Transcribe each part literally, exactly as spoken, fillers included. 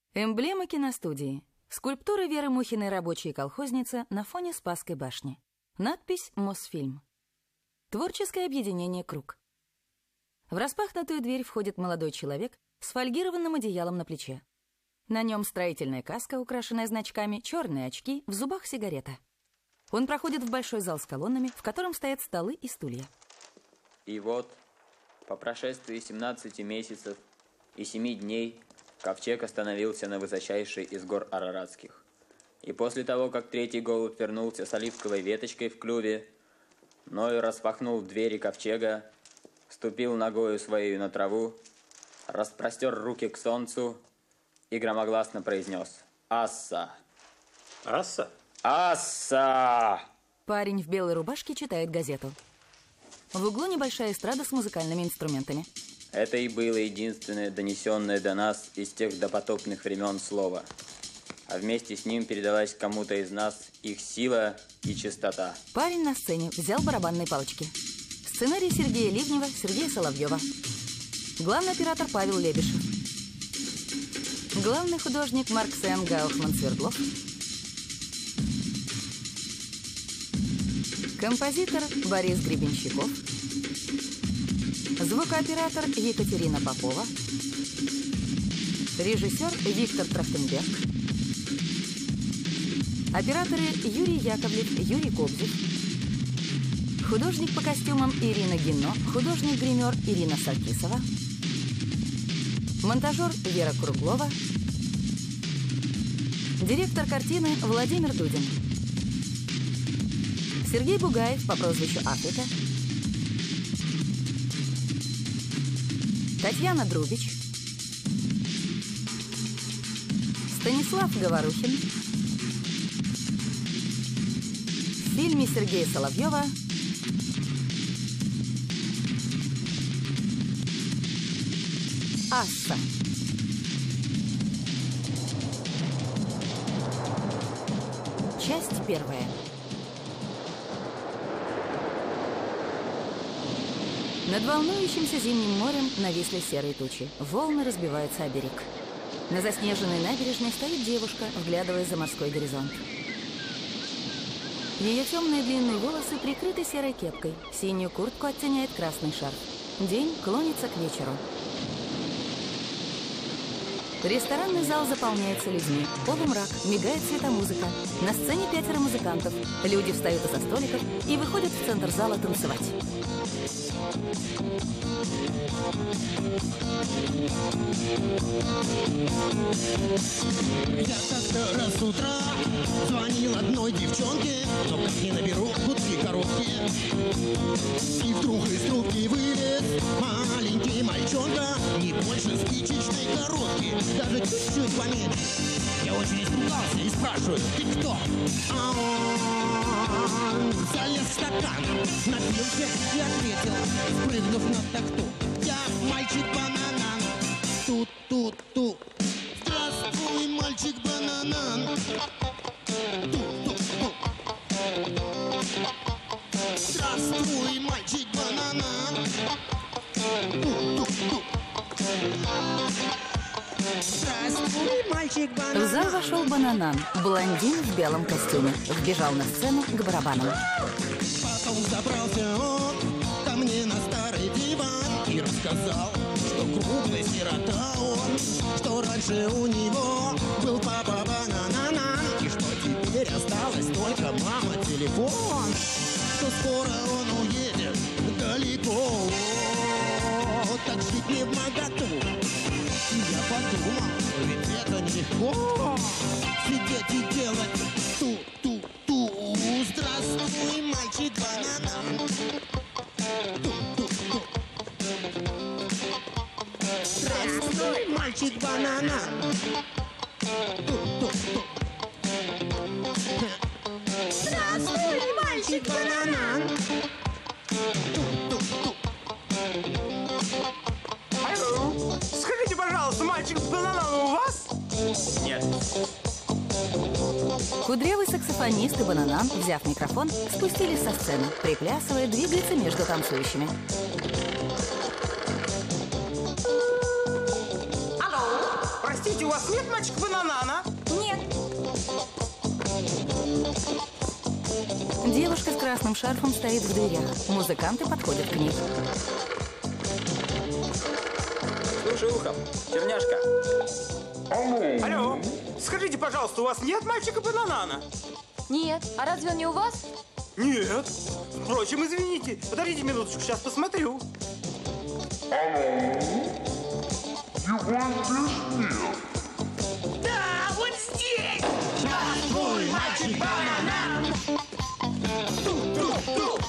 Эмблема киностудии. Скульптура Веры Мухиной «Рабочая колхозница» на фоне Спасской башни. Надпись «Мосфильм». Творческое объединение «Круг». В распахнутую дверь входит молодой человек с фольгированным одеялом на плече. На нем строительная каска, украшенная значками, черные очки, в зубах сигарета. Он проходит в большой зал с колоннами, в котором стоят столы и стулья. И вот, по прошествии семнадцати месяцев и семи дней, ковчег остановился на высочайшей из гор Араратских. И после того, как третий голубь вернулся с оливковой веточкой в клюве, Ной распахнул двери ковчега, ступил ногою своей на траву, распростер руки к солнцу и громогласно произнес: «Асса!» «Асса?» «Асса!» Парень в белой рубашке читает газету. В углу небольшая эстрада с музыкальными инструментами. Это и было единственное донесенное до нас из тех допотопных времен слово. А вместе с ним передалась кому-то из нас их сила и чистота. Парень на сцене взял барабанные палочки. Сценарий Сергея Ливнева, Сергея Соловьева. Главный оператор Павел Лебешев. Главный художник Марксен Гаухман-Свердлов. Композитор Борис Гребенщиков. Звукооператор Екатерина Попова. Режиссер Виктор Трахтенберг. Операторы Юрий Яковлев, Юрий Кобзев. Художник по костюмам Ирина Гино. Художник-гример Ирина Саркисова. Монтажер Вера Круглова. Директор картины Владимир Дудин. Сергей Бугаев по прозвищу Африка. Татьяна Друбич. Станислав Говорухин. В фильме Сергея Соловьева «Асса». Часть первая. Над волнующимся зимним морем нависли серые тучи. Волны разбиваются о берег. На заснеженной набережной стоит девушка, вглядываясь за морской горизонт. Ее темные длинные волосы прикрыты серой кепкой. Синюю куртку оттеняет красный шарф. День клонится к вечеру. Ресторанный зал заполняется людьми. Полумрак, мигает светомузыка. На сцене пятеро музыкантов. Люди встают из-за столиков и выходят в центр зала танцевать. Я как-то раз с утра звонил одной девчонке, но как не наберу гудки короткие. И вдруг из трубки вылез маленький мальчонка, не больше спичечной коробки, даже чуть-чуть поменьше. Я очень испугался и спрашиваю: ты кто? А он залез в стакан, напился и ответил, спрыгнув на тахту: я мальчик-бананан. Тут-тут-тут. Здравствуй, мальчик-бананан. Тут-тут-тут. Здравствуй, мальчик-бананан. Тут-тут-тут. Здравствуй, мальчик-бананан. В зал вошел Бананан, блондин в белом костюме. Вбежал на сцену к барабанам. Потом забрался он ко мне на старый диван и рассказал, что круглый сирота он, что раньше у него был папа бананан, и что теперь осталось только мама телефон, что скоро он уедет далеко, так жить не в моготу. И я подумал, ведь это нелегко сидеть и делать ту-ту-ту. Здравствуй, мальчик-бананан. Ту-ту-ту. Здравствуй, мальчик-бананан. Ту-ту-ту. Здравствуй, мальчик-бананан. Ту-ту-ту. Алло, скажите, пожалуйста, мальчик-бананан у вас? Нет. Кудрявый саксофонист и Бананан, взяв микрофон, спустились со сцены. Приплясывая, двигается между танцующими. Алло, простите, Скажите, у вас нет мальчика-бананана? Нет. Девушка с красным шарфом стоит в дверях. Музыканты подходят к ней. Слушай ухом, черняшка. Алло, скажите, пожалуйста, у вас нет мальчика-бананана? Нет. А разве он не у вас? Нет. Впрочем, извините. Подождите минуточку, сейчас посмотрю. Да, вот здесь! Твой мальчик-банан. Ту-ту-ту!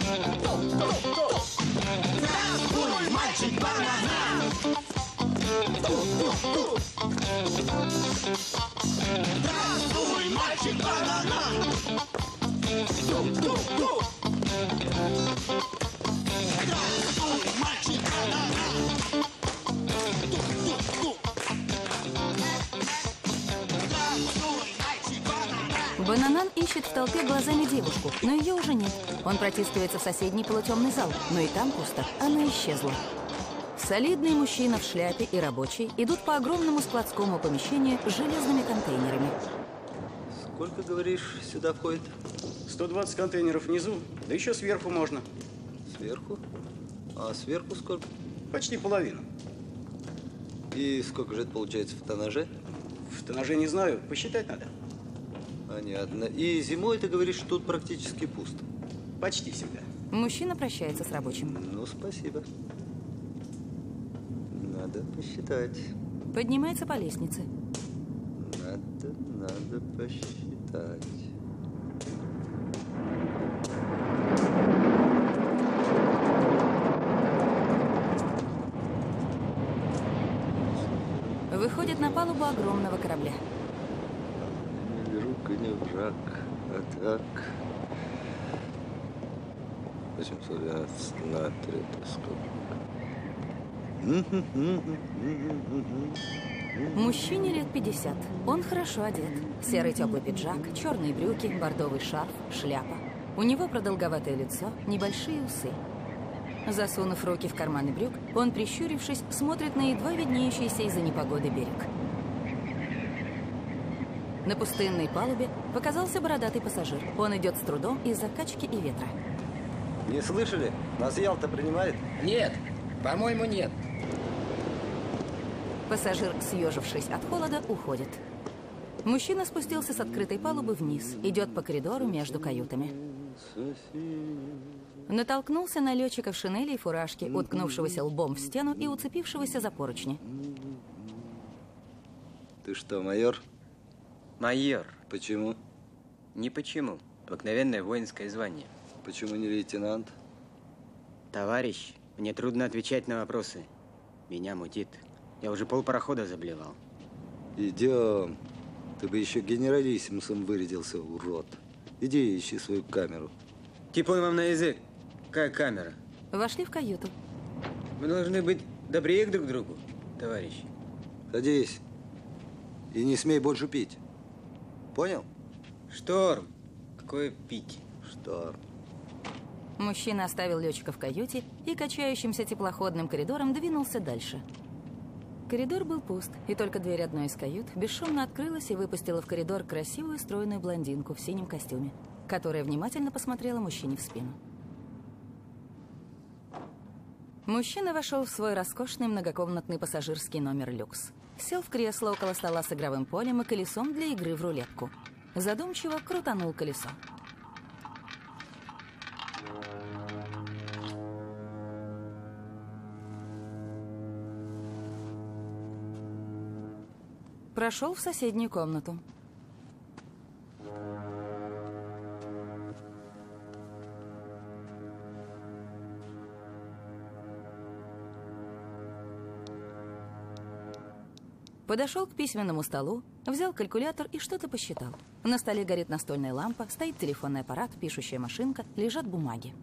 Твой мальчик-банан. Ту-ту-ту! Твой мальчик-банан. Ту-ту-ту! Твой мальчик-банан. Бананан ищет в толпе глазами девушку, но ее уже нет. Он протискивается в соседний полутемный зал, но и там пусто. Она исчезла. Солидный мужчина в шляпе и рабочий идут по огромному складскому помещению с железными контейнерами. Сколько, говоришь, сюда входит? сто двадцать контейнеров внизу, да еще сверху можно. Сверху? А сверху сколько? Почти половину. И сколько же это получается в тоннаже? В тоннаже не знаю, посчитать надо. Понятно. И зимой, ты говоришь, тут практически пусто? Почти всегда. Мужчина прощается с рабочим. Ну, спасибо. Надо посчитать. Поднимается по лестнице. Надо, надо посчитать. Выходит на палубу огромного корабля. Не друг и не враг, а так. восемьсот двенадцать на три, это сколько? Мужчине лет пятьдесят. Он хорошо одет. Серый теплый пиджак, черные брюки, бордовый шарф, шляпа. У него продолговатое лицо, небольшие усы. Засунув руки в карманы брюк, он, прищурившись, смотрит на едва виднеющийся из-за непогоды берег. На пустынной палубе показался бородатый пассажир. Он идет с трудом из-за качки и ветра. Не слышали? Нас Ялта принимает? Нет, по-моему, нет. Пассажир, съежившись от холода, уходит. Мужчина спустился с открытой палубы вниз, идет по коридору между каютами. Натолкнулся на летчика в шинели и фуражке, уткнувшегося лбом в стену и уцепившегося за поручни. Ты что, майор? Майор. Почему? Не почему. Обыкновенное воинское звание. Почему не лейтенант? Товарищ, мне трудно отвечать на вопросы. Меня мутит. Я уже полпарохода заблевал. Идем. Ты бы еще генералиссимусом вырядился, урод. Иди ищи свою камеру. Типун вам на язык. Какая камера? Вошли в каюту. Мы должны быть добрее друг к другу, товарищ. Садись. И не смей больше пить. Понял? Шторм. Какое пить? Шторм. Мужчина оставил летчика в каюте и качающимся теплоходным коридором двинулся дальше. Коридор был пуст, и только дверь одной из кают бесшумно открылась и выпустила в коридор красивую стройную блондинку в синем костюме, которая внимательно посмотрела мужчине в спину. Мужчина вошел в свой роскошный многокомнатный пассажирский номер «Люкс». Сел в кресло около стола с игровым полем и колесом для игры в рулетку. Задумчиво крутанул колесо. Прошел в соседнюю комнату. Подошел к письменному столу, взял калькулятор и что-то посчитал. На столе горит настольная лампа, стоит телефонный аппарат, пишущая машинка, лежат бумаги.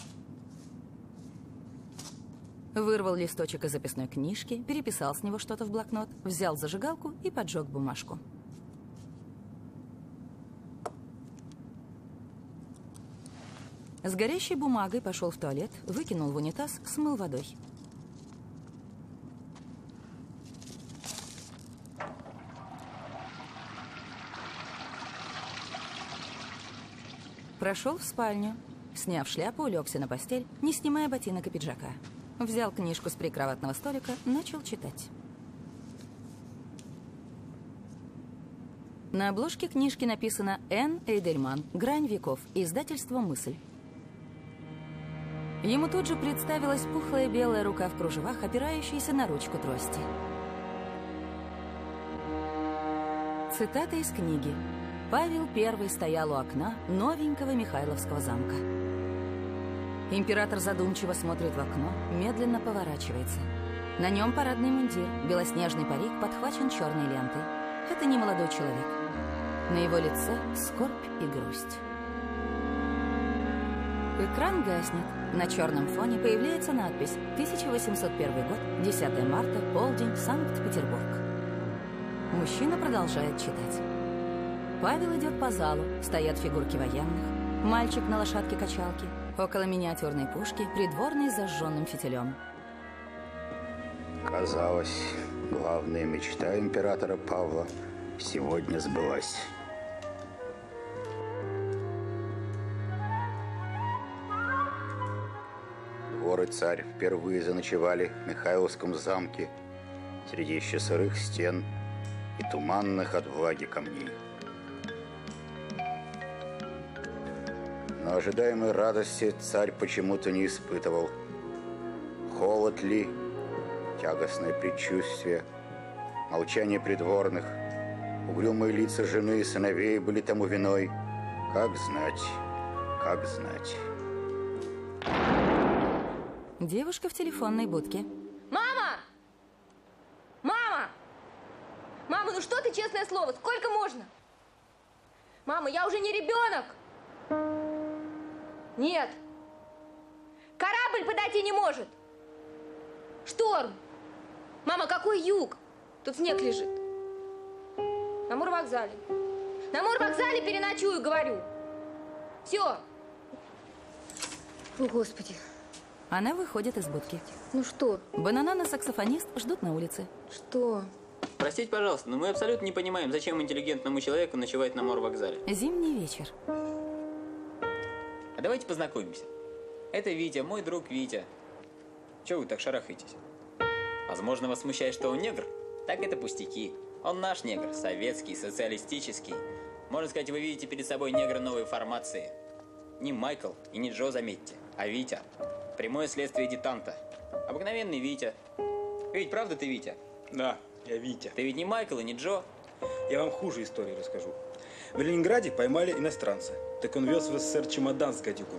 Вырвал листочек из записной книжки, переписал с него что-то в блокнот, взял зажигалку и поджег бумажку. С горящей бумагой пошел в туалет, выкинул в унитаз, смыл водой. Прошел в спальню. Сняв шляпу, улегся на постель, не снимая ботинок и пиджака. Взял книжку с прикроватного столика, начал читать. На обложке книжки написано «Энн Эйдельман. Грань веков. Издательство «Мысль». Ему тут же представилась пухлая белая рука в кружевах, опирающаяся на ручку трости. Цитата из книги. Павел Первый стоял у окна новенького Михайловского замка. Император задумчиво смотрит в окно, медленно поворачивается. На нем парадный мундир, белоснежный парик подхвачен черной лентой. Это не молодой человек. На его лице скорбь и грусть. Экран гаснет. На черном фоне появляется надпись тысяча восемьсот первый год, десятое марта, полдень, Санкт-Петербург. Мужчина продолжает читать. Павел идет по залу, стоят фигурки военных, мальчик на лошадке-качалке, около миниатюрной пушки, придворный с зажженным фитилем. Казалось, главная мечта императора Павла сегодня сбылась. Двор и царь впервые заночевали в Михайловском замке среди еще сырых стен и туманных от влаги камней. Но ожидаемой радости царь почему-то не испытывал. Холод ли, тягостное предчувствие, молчание придворных, угрюмые лица жены и сыновей были тому виной. Как знать, как знать. Девушка в телефонной будке. Мама! Мама! Мама, ну что ты, честное слово, сколько можно? Мама, я уже не ребенок! Нет! Корабль подойти не может! Шторм! Мама, какой юг? Тут снег лежит. На морвокзале. На морвокзале переночую, говорю. Все. О, Господи. Она выходит из будки. Ну что? Бананан и саксофонист ждут на улице. Что? Простите, пожалуйста, но мы абсолютно не понимаем, зачем интеллигентному человеку ночевать на морвокзале. Зимний вечер. А давайте познакомимся. Это Витя, мой друг Витя. Чего вы так шарахаетесь? Возможно, вас смущает, что он негр? Так это пустяки. Он наш негр, советский, социалистический. Можно сказать, вы видите перед собой негра новой формации. Не Майкл и не Джо, заметьте, а Витя. Прямое следствие детанта. Обыкновенный Витя. Ведь правда ты Витя? Да, я Витя. Ты ведь не Майкл и не Джо? Я вам хуже истории расскажу. В Ленинграде поймали иностранца. Так он вез в СССР чемодан с гадюками.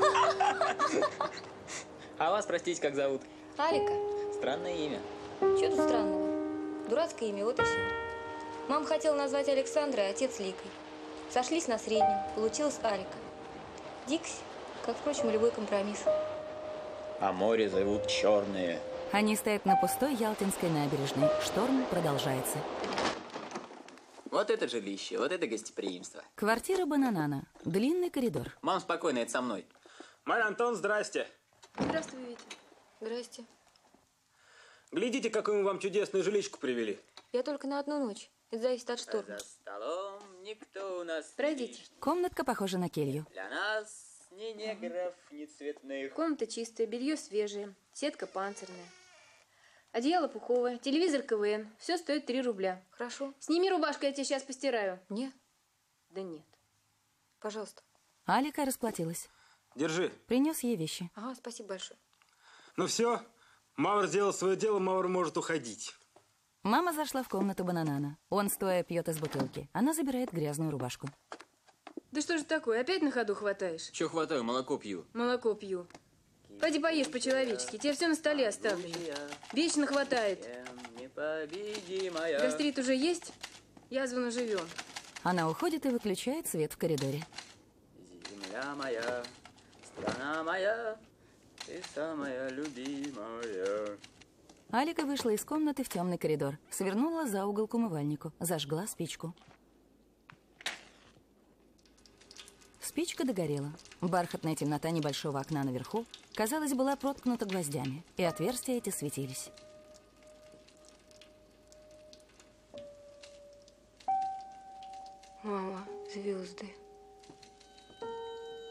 А вас, простите, как зовут? Алика. Странное имя. Что тут странного? Дурацкое имя, вот и все. Мама хотела назвать Александра, а отец Ликой. Сошлись на среднем. Получилось Алика. Дикси, как, впрочем, и любой компромисс. А море зовут Черное. Они стоят на пустой Ялтинской набережной. Шторм продолжается. Вот это жилище, вот это гостеприимство. Квартира Бананана. Длинный коридор. Мам, спокойно, это со мной. Марья Антон, здрасте. Здравствуй, Витя. Здрасте. Глядите, какую мы вам чудесную жиличку привели. Я только на одну ночь. Это зависит от шторма. За столом никто у нас Пройдите. не... Комнатка похожа на келью. Для нас ни негров, ни цветных. Комната чистая, белье свежее, сетка панцирная. Одеяло пуховое, телевизор КВН. Все стоит три рубля. Хорошо. Сними рубашку, я тебе сейчас постираю. Нет? Да нет. Пожалуйста. Алика расплатилась. Держи. Принес ей вещи. Ага, спасибо большое. Ну все, Мавр сделал свое дело, Мавр может уходить. Мама зашла в комнату Бананана. Он, стоя, пьет из бутылки. Она забирает грязную рубашку. Да что же такое, опять на ходу хватаешь? Чего хватаю, молоко пью. Молоко пью. Пойди поешь по-человечески, тебе все на столе оставлено. Вечно хватает. Гастрит уже есть? Язва на живем. Она уходит и выключает свет в коридоре. Земля моя, страна моя, ты самая любимая. Алика вышла из комнаты в темный коридор, свернула за угол к умывальнику, зажгла спичку. Спичка догорела. Бархатная темнота небольшого окна наверху, казалось, была проткнута гвоздями, и отверстия эти светились. Мама, звезды.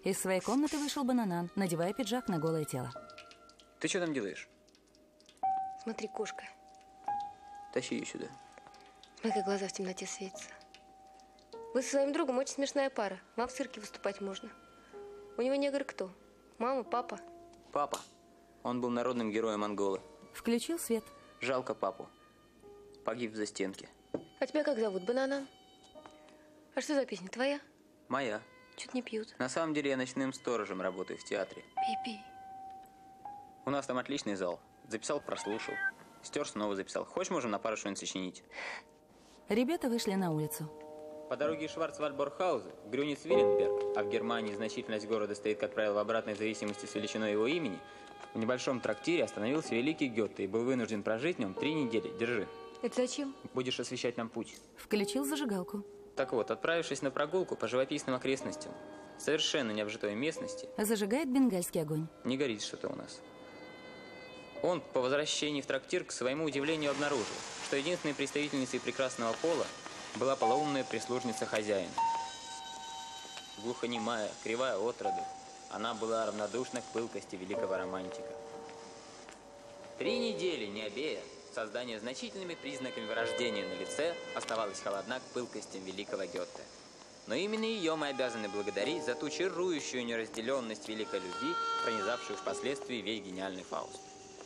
Из своей комнаты вышел Бананан, надевая пиджак на голое тело. Ты что там делаешь? Смотри, кошка. Тащи ее сюда. Смотри, как глаза в темноте светятся. Вы со своим другом очень смешная пара. Вам в цирке выступать можно. У него негр кто? Мама, папа? Папа. Он был народным героем Анголы. Включил свет. Жалко папу. Погиб в застенке. А тебя как зовут? Бананан? А что за песня? Твоя? Моя. Чуть не пьют. На самом деле я ночным сторожем работаю в театре. Пей-пей. У нас там отличный зал. Записал, прослушал. Стер, снова записал. Хочешь, можем на пару что-нибудь сочинить? Ребята вышли на улицу. По дороге из Шварцвальдборгхауза в Грюниц-Виленберг, а в Германии значительность города стоит, как правило, в обратной зависимости с величиной его имени, в небольшом трактире остановился великий Гёте и был вынужден прожить в нем три недели. Держи. Это зачем? Будешь освещать нам путь. Включил зажигалку. Так вот, отправившись на прогулку по живописным окрестностям, совершенно необжитой местности, зажигает бенгальский огонь. Не горит что-то у нас. Он по возвращении в трактир к своему удивлению обнаружил, что единственной представительницей прекрасного пола была полоумная прислужница хозяина. Глухонемая, кривая отроду, она была равнодушна к пылкости великого романтика. Три недели, не обея, создание значительными признаками вырождения на лице оставалась холодна к пылкостям великого Гёте. Но именно ее мы обязаны благодарить за ту чарующую неразделенность великой любви, пронизавшую впоследствии весь гениальный Фауст.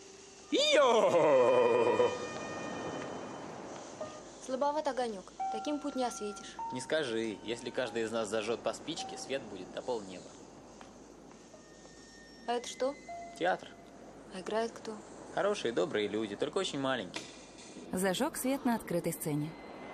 Йо! Слабоват огонек. Таким путь не осветишь. Не скажи. Если каждый из нас зажжет по спичке, свет будет до полнеба. А это что? Театр. А играет кто? Хорошие, добрые люди, только очень маленькие. Зажег свет на открытой сцене.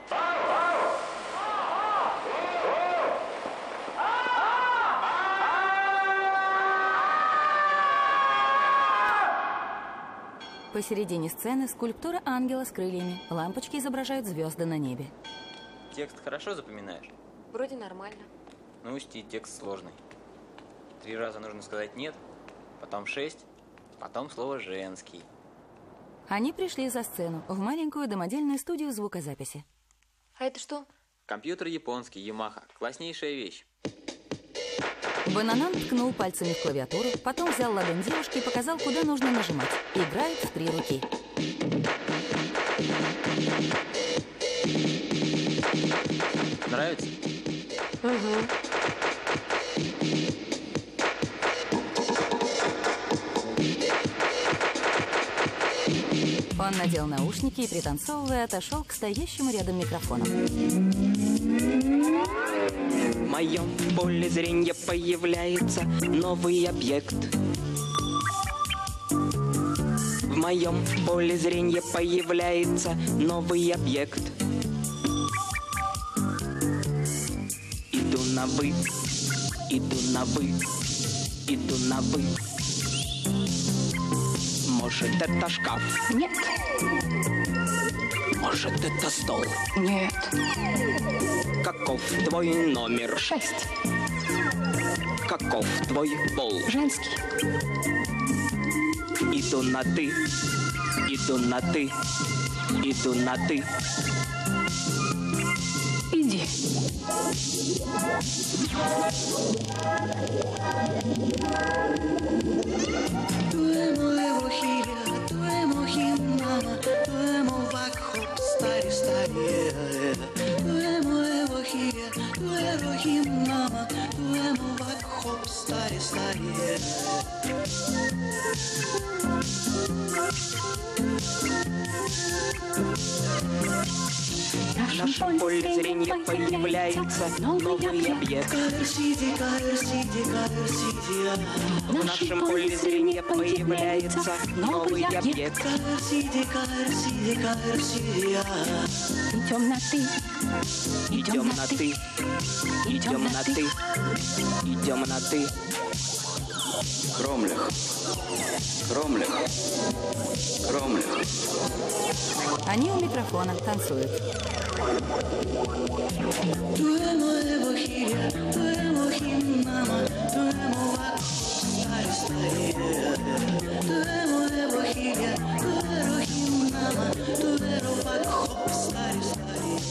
Посередине сцены скульптура ангела с крыльями. Лампочки изображают звезды на небе. Текст хорошо запоминаешь? Вроде нормально. Ну, учти, текст сложный. Три раза нужно сказать «нет», потом шесть, потом слово «женский». Они пришли за сцену, в маленькую домодельную студию звукозаписи. А это что? Компьютер японский, Ямаха. Класснейшая вещь. Бананан ткнул пальцами в клавиатуру, потом взял ладонь девушки и показал, куда нужно нажимать. Играет в три руки. Нравится? Угу. Он надел наушники и, пританцовывая, отошел к стоящему рядом микрофону. В моем поле зрения появляется новый объект. В моем поле зрения появляется новый объект. Иду на вы, иду на вы, иду на вы. Может, это шкаф? Нет. Может, это стол? Нет. Каков твой номер? Шесть. Каков твой пол? Женский. Иду на ты, иду на ты, иду на ты. Иди. В нашем поле зрения появляется новый объект. В нашем поле зрения появляется новый объект. Идем на ты. Идем на ты. Идем на ты. Идем на ты. Кромлях. Кромлях. Кромлях. Они у микрофона танцуют.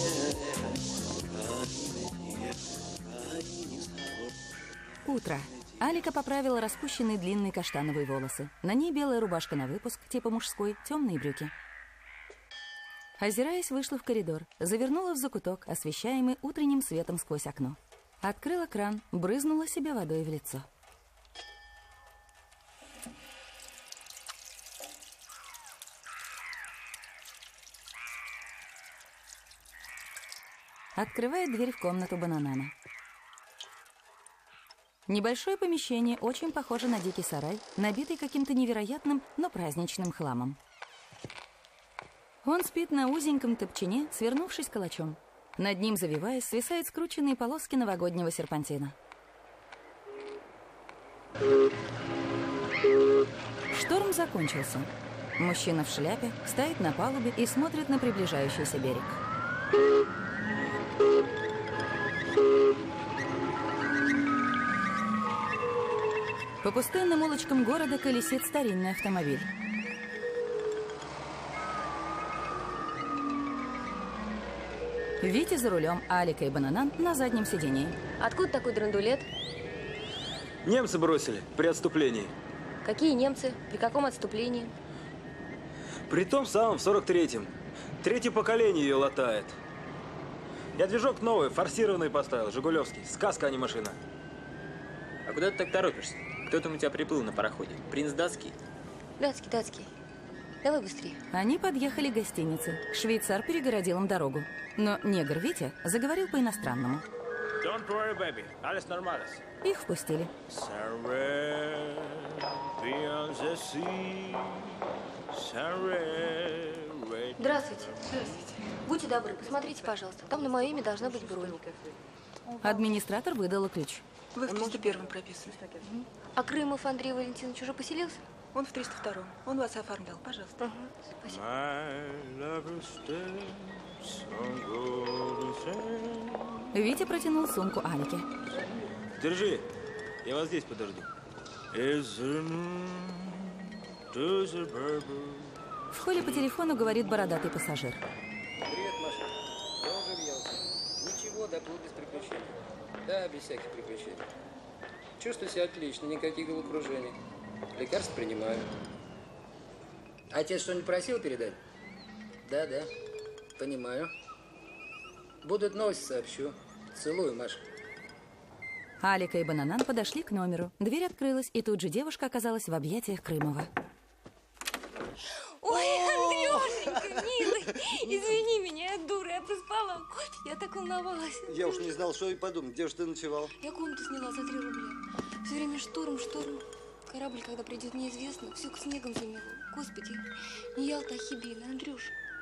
Утро. Алика поправила распущенные длинные каштановые волосы. На ней белая рубашка на выпуск, типа мужской, темные брюки. Озираясь, вышла в коридор, завернула в закуток, освещаемый утренним светом сквозь окно. Открыла кран, брызнула себе водой в лицо. Открывает дверь в комнату Бананана. Небольшое помещение очень похоже на дикий сарай, набитый каким-то невероятным, но праздничным хламом. Он спит на узеньком топчине, свернувшись калачом. Над ним, завиваясь, свисают скрученные полоски новогоднего серпантина. Шторм закончился. Мужчина в шляпе стоит на палубе и смотрит на приближающийся берег. По пустынным улочкам города колесит старинный автомобиль. Витя за рулем, а Алика и Бананан на заднем сидении. Откуда такой драндулет? Немцы бросили при отступлении. Какие немцы? При каком отступлении? При том самом, в сорок третьем. Третье поколение ее латает. Я движок новый, форсированный поставил, жигулевский. Сказка, а не машина. А куда ты так торопишься? Кто там у тебя приплыл на пароходе? Принц датский? Датский, датский. Давай быстрее. Они подъехали к гостинице. Швейцар перегородил им дорогу. Но негр Витя заговорил по-иностранному. Don't worry, baby. Alles normales. Их впустили. Здравствуйте. Здравствуйте. Будьте добры, посмотрите, пожалуйста. Там на мое имя должна быть бронь. Администратор выдала ключ. Вы в триста первом прописаны. А Крымов Андрей Валентинович уже поселился? Он в триста втором. Он вас оформлял. Пожалуйста. Угу. Спасибо. Витя протянул сумку Алике. Держи. Я вас здесь подожду. В холле по телефону говорит бородатый пассажир. Привет, Маша. Я уже въелся. Ничего, доплыл без приключений. Да, без всяких приключений. Чувствую себя отлично, никаких головокружений. Лекарства принимаю. Отец что-нибудь просил передать? Да, да. Понимаю. Будут новости, сообщу. Целую, Маша. Алика и Бананан подошли к номеру. Дверь открылась, и тут же девушка оказалась в объятиях Крымова. Ой, Андрюшенька, милый, извини меня, я дура, я проспала. Я так волновалась. Я уж не знал, что и подумать. Где же ты ночевал? Я комнату сняла за три рубля. Все время шторм, шторм. Корабль, когда придет, неизвестно. Все к снегом замело. Господи, не Ялта, а Хибина, Андрюш.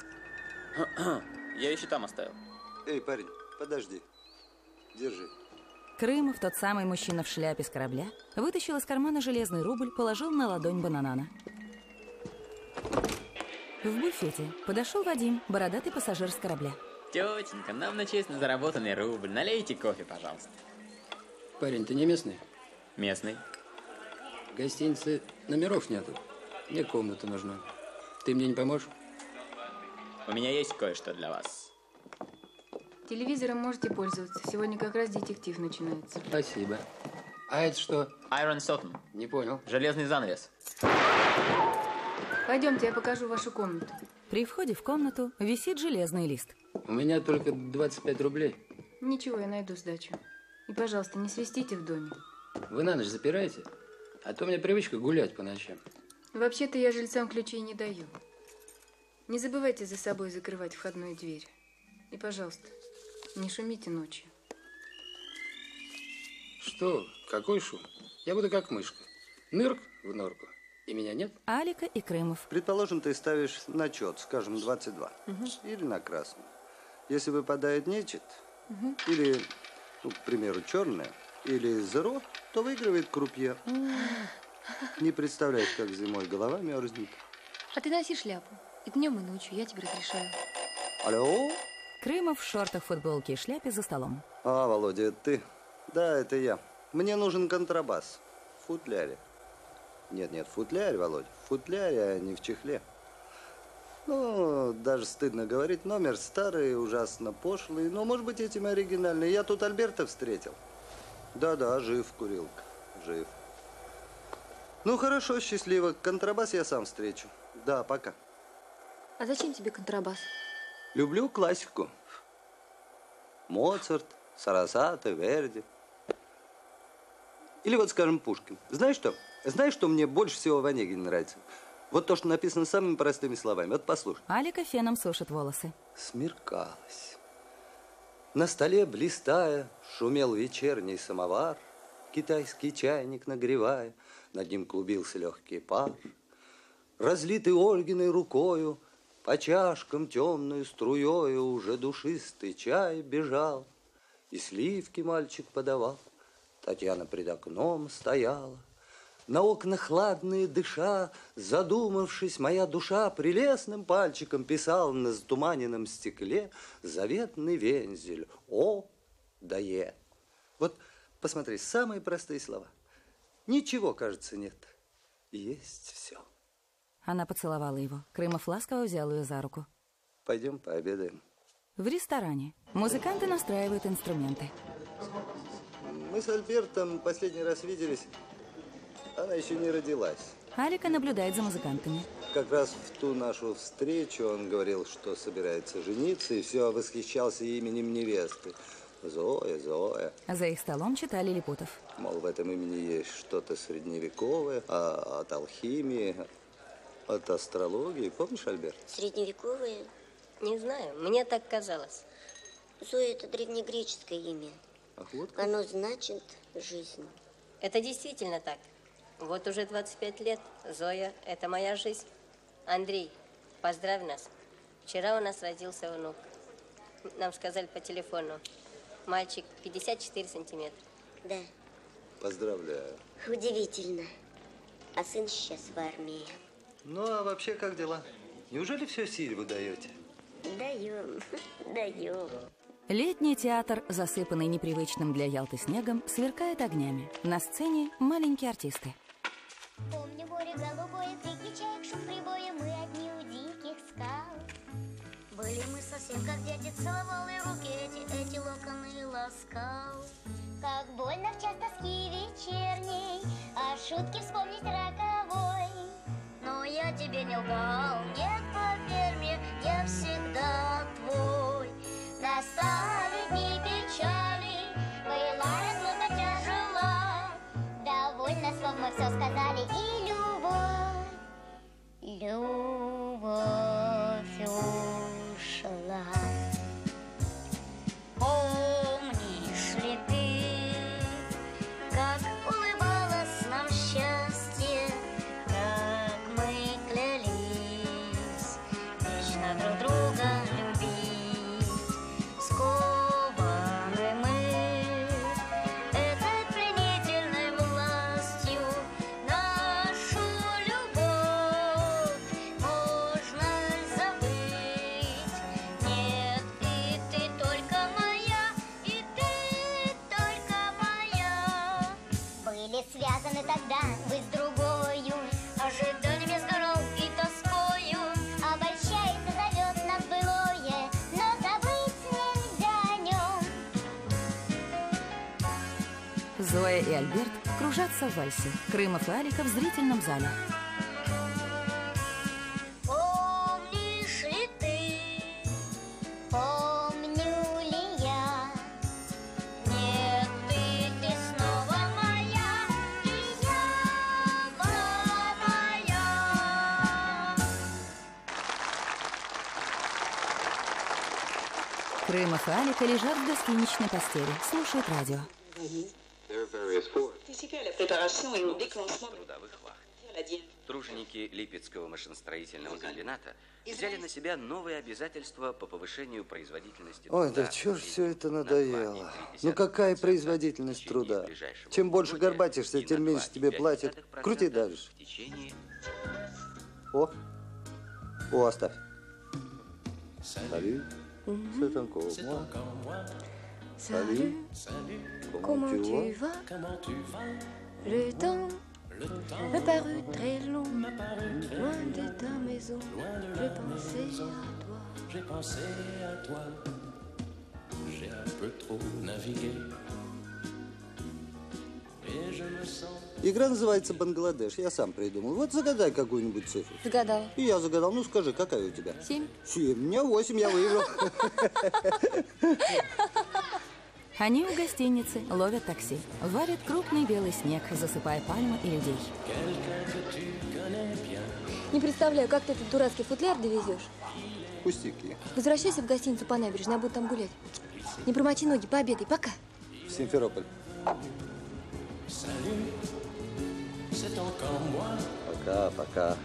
Я еще там оставил. Эй, парень, подожди. Держи. Крымов, тот самый мужчина в шляпе с корабля, вытащил из кармана железный рубль, положил на ладонь Бананана. В буфете подошел Вадим, бородатый пассажир с корабля. Тетенька, нам на честно заработанный рубль. Налейте кофе, пожалуйста. Парень, ты не местный? Местный. В гостинице номеров нету. Мне комната нужна. Ты мне не поможешь? У меня есть кое-что для вас. Телевизором можете пользоваться. Сегодня как раз детектив начинается. Спасибо. А это что? Iron Curtain. Не понял. Железный занавес. Пойдемте, я покажу вашу комнату. При входе в комнату висит железный лист. У меня только двадцать пять рублей. Ничего, я найду сдачу. И, пожалуйста, не свистите в доме. Вы на ночь запираете? А то у меня привычка гулять по ночам. Вообще-то я жильцам ключей не даю. Не забывайте за собой закрывать входную дверь. И, пожалуйста, не шумите ночью. Что? Какой шум? Я буду как мышка. Нырк в норку. И меня нет? Алика и Крымов. Предположим, ты ставишь на чет, скажем, двадцать два. Угу. Или на красный. Если выпадает нечет, угу. или, ну, к примеру, черное, или зеро, то выигрывает крупье. Не представляешь, как зимой голова мерзнет. А ты носи шляпу. И днем, и ночью. Я тебе разрешаю. Алло? Крымов в шортах, футболке и шляпе за столом. А, Володя, это ты? Да, это я. Мне нужен контрабас. В футляре. Нет, нет, в футляре, Володя. В футляре, а не в чехле. Ну, даже стыдно говорить. Номер старый, ужасно пошлый. Но, может быть, этим оригинальный. Я тут Альберта встретил. Да-да, жив, курилка. Жив. Ну, хорошо, счастливо. Контрабас я сам встречу. Да, пока. А зачем тебе контрабас? Люблю классику. Моцарт, Сарасате, Верди. Или вот, скажем, Пушкин. Знаешь что? Знаешь, что мне больше всего в Онегине нравится? Вот то, что написано самыми простыми словами. Вот послушай. Алика феном сушит волосы. Смеркалось. На столе, блистая, шумел вечерний самовар. Китайский чайник нагревая, над ним клубился легкий пар. Разлитый Ольгиной рукою, по чашкам темную струёю уже душистый чай бежал. И сливки мальчик подавал. Татьяна пред окном стояла. На окна хладные дыша, задумавшись, моя душа прелестным пальчиком писала на затуманенном стекле заветный вензель О да Е. Вот посмотри, самые простые слова. Ничего, кажется, нет. Есть все. Она поцеловала его. Крымов ласково взял ее за руку. Пойдем пообедаем. В ресторане. Музыканты настраивают инструменты. Мы с Альбертом последний раз виделись. Она еще не родилась. Алика наблюдает за музыкантами. Как раз в ту нашу встречу он говорил, что собирается жениться, и все восхищался именем невесты. Зоя, Зоя. За их столом читали Липутов. Мол, в этом имени есть что-то средневековое, а от алхимии, от астрологии. Помнишь, Альберт? Средневековые? Не знаю, мне так казалось. Зоя – это древнегреческое имя. Ах, вот как? Оно значит «жизнь». Это действительно так. Вот уже двадцать пять лет. Зоя – это моя жизнь. Андрей, поздравь нас. Вчера у нас родился внук. Нам сказали по телефону. Мальчик пятьдесят четыре сантиметра. Да. Поздравляю. Удивительно. А сын сейчас в армии. Ну, а вообще как дела? Неужели все Сильву даете? Даем, даем. Летний театр, засыпанный непривычным для Ялты снегом, сверкает огнями. На сцене маленькие артисты. Помню море голубое, крики чаек, шум прибоя, мы одни у диких скал. Были мы совсем как дядя, целовал и руки эти, эти локоны ласкал. Как больно в час тоски вечерней, а шутки вспомнить роковой. Но я тебе не лгал, нет, поверь мне, я всегда твой. Настали дни печали, была разлука тяжела. Довольно слов мы все сказали, и любовь, любовь ушла. Помнишь ли ты, как улыбалось нам счастье, как мы клялись вечно друг друга любить? Скованы мы этой пленительной властью, нашу любовь можно забыть. Нет, и ты только моя, и ты только моя. Были связаны тогда вы с другою, ожиданиями сгорал и тоскою. Обольщается, зовет нас былое, но забыть нельзя о нем. Зоя и Альберт кружатся в вальсе. Крымов и Алика в зрительном зале. Помнишь ли ты, помню ли я? Нет, ты, ты снова моя, и я твоя. Крымов и Алика лежат в гостиничной постели, слушают радио. Трудовых вахт. Труженики Липецкого машиностроительного комбината взяли на себя новые обязательства по повышению производительности труда. Ой, да чё ж все это надоело. Ну какая производительность труда? Чем больше горбатишься, тем меньше тебе платят. Крути дальше. О, о, оставь. Salut, c'est encore moi. Salut, Comment tu vas? Le temps me parut très long, loin de ta maison. Je pensais à toi. J'ai pensé à toi. J'ai un peu trop navigué. Et je me sens Игра называется Бангладеш. Я сам придумал. Вот загадай какую-нибудь цифру. Загадала. И я загадал. Ну скажи, какая у тебя? Семь. Семь. У меня восемь, я выиграл. Они у гостиницы ловят такси. Валит крупный белый снег, засыпая пальмы и людей. Не представляю, как ты этот дурацкий футляр довезешь. Пустяки. Возвращайся в гостиницу по набережной, я буду там гулять. Не промочи ноги, пообедай, пока. В Симферополь. Пока, пока.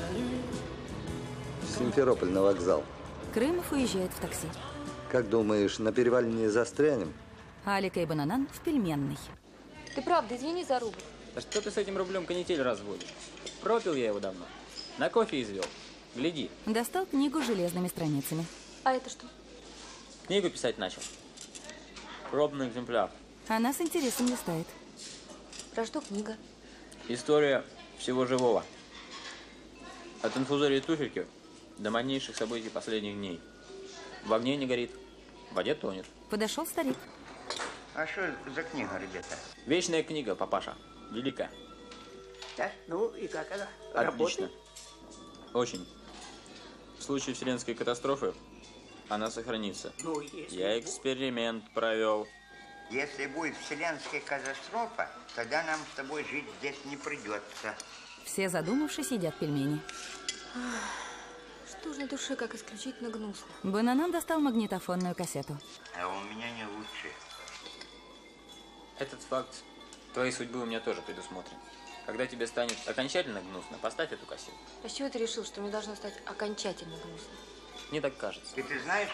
Симферополь на вокзал. Крымов уезжает в такси. Как думаешь, на перевале не застрянем? Алика и Бананан в пельменной. Ты правда, извини за рубль. Да что ты с этим рублем канитель разводишь? Пропил я его давно. На кофе извел. Гляди. Достал книгу с железными страницами. А это что? Книгу писать начал. Пробный экземпляр. Она с интересом листает. Про что книга? История всего живого. От инфузории туфельки до маннейших событий последних дней. В огне не горит, в воде тонет. Подошел старик. А что за книга, ребята? Вечная книга, папаша. Великая. Да? Ну и как она? Отлично. Работает? Очень. В случае вселенской катастрофы она сохранится. Ну, если... Я эксперимент провел. Если будет вселенская катастрофа, тогда нам с тобой жить здесь не придется. Все, задумавшись, едят пельмени. Что же на душе, как исключительно гнусно. Бананан достал магнитофонную кассету. А у меня не лучше. Этот факт твоей судьбы у меня тоже предусмотрен. Когда тебе станет окончательно гнусно, поставь эту кассету. А с чего ты решил, что мне должно стать окончательно гнусно? Мне так кажется. И ты знаешь,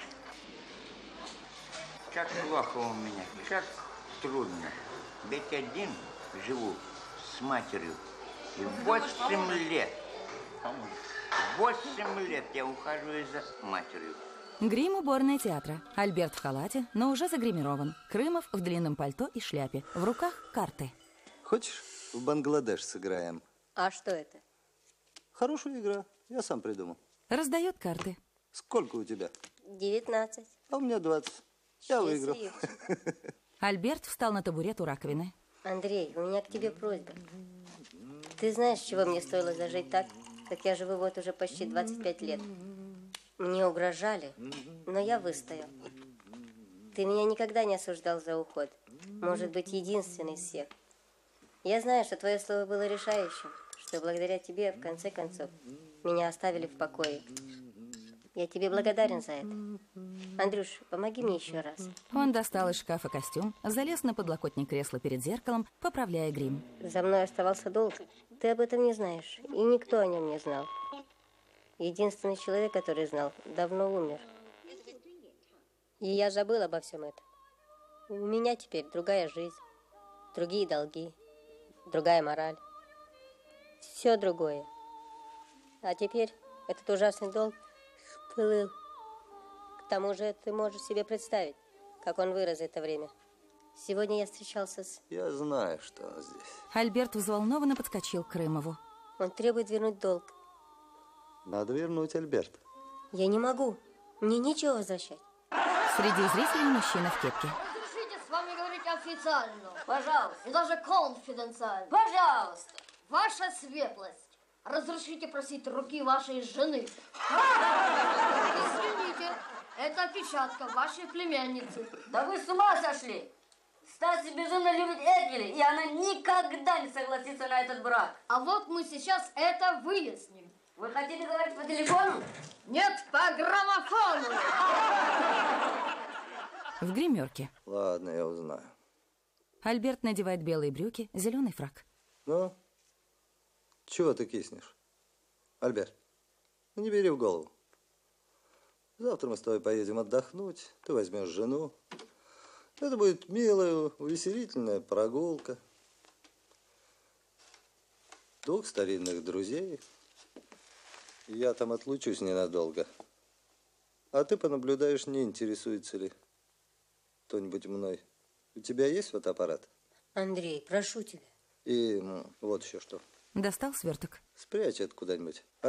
как плохо у меня, как трудно. Ведь один живу с матерью. И восемь лет. Восемь лет я ухаживаю за матерью. Грим уборная театра. Альберт в халате, но уже загримирован. Крымов в длинном пальто и шляпе. В руках карты. Хочешь, в Бангладеш сыграем? А что это? Хорошая игра. Я сам придумал. Раздает карты. Сколько у тебя? Девятнадцать. А у меня двадцать. Я выиграл. Альберт встал на табурет у раковины. Андрей, у меня к тебе просьба. Ты знаешь, чего мне стоило зажить так, как я живу вот уже почти двадцать пять лет? Мне угрожали, но я выстоял. Ты меня никогда не осуждал за уход. Может быть, единственный из всех. Я знаю, что твое слово было решающим, что благодаря тебе, в конце концов, меня оставили в покое. Я тебе благодарен за это. Андрюш, помоги мне еще раз. Он достал из шкафа костюм, залез на подлокотник кресла перед зеркалом, поправляя грим. За мной оставался долг. Ты об этом не знаешь, и никто о нем не знал. Единственный человек, который знал, давно умер. И я забыл обо всем этом. У меня теперь другая жизнь, другие долги, другая мораль. Все другое. А теперь этот ужасный долг всплыл. К тому же ты можешь себе представить, как он вырос за это время. Сегодня я встречался с... Я знаю, что он здесь. Альберт взволнованно подскочил к Крымову. Он требует вернуть долг. Надо вернуть, Альберт. Я не могу. Мне нечего возвращать. Среди зрителей мужчина в кепке. Разрешите с вами говорить официально. Пожалуйста. И даже конфиденциально. Пожалуйста. Ваша светлость. Разрешите просить руки вашей жены. Извините. Это опечатка вашей племянницы. Да вы с ума сошли! Стася безумно любит Эдгеля, и она никогда не согласится на этот брак. А вот мы сейчас это выясним. Вы хотите говорить по телефону? Нет, по граммофону. В гримерке. Ладно, я узнаю. Альберт надевает белые брюки, зеленый фрак. Ну, чего ты киснешь? Альберт, ну не бери в голову. Завтра мы с тобой поедем отдохнуть, ты возьмешь жену. Это будет милая, увеселительная прогулка. Двух старинных друзей. Я там отлучусь ненадолго. А ты понаблюдаешь, не интересуется ли кто-нибудь мной. У тебя есть фотоаппарат? Андрей, прошу тебя. И ну, вот еще что. Достал сверток. Спрячь это куда-нибудь, а?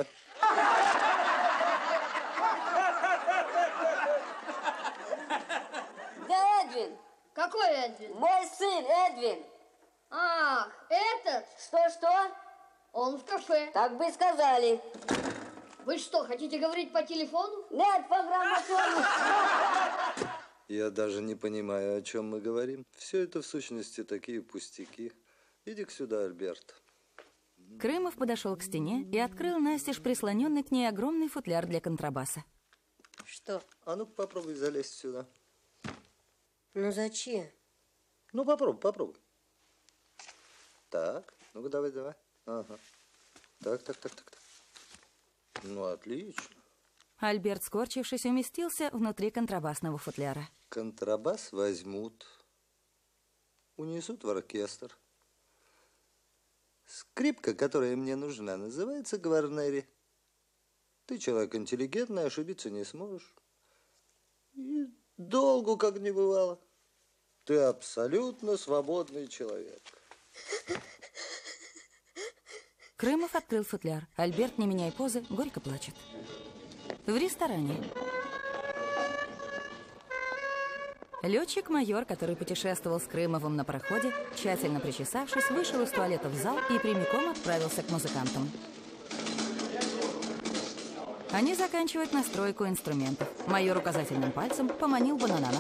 Да, Эдвин. Какой Эдвин? Мой сын, Эдвин. Ах, этот? Что телефон в кафе. Так бы и сказали. Вы что, хотите говорить по телефону? Нет, по граммофону. Я даже не понимаю, о чем мы говорим. Все это в сущности такие пустяки. Иди-ка сюда, Альберт. Крымов подошел к стене и открыл настежь прислоненный к ней огромный футляр для контрабаса. Что? А ну-ка попробуй залезть сюда. Ну зачем? Ну попробуй, попробуй. Так, ну-ка давай, давай. Ага. Так, так, так, так, так. Ну, отлично. Альберт, скорчившись, уместился внутри контрабасного футляра. Контрабас возьмут, унесут в оркестр. Скрипка, которая мне нужна, называется гварнери. Ты человек интеллигентный, ошибиться не сможешь. И долгу как не бывало. Ты абсолютно свободный человек. Крымов открыл футляр. Альберт, не меняя позы, горько плачет. В ресторане. Летчик-майор, который путешествовал с Крымовым на пароходе, тщательно причесавшись, вышел из туалета в зал и прямиком отправился к музыкантам. Они заканчивают настройку инструментов. Майор указательным пальцем поманил Бананана.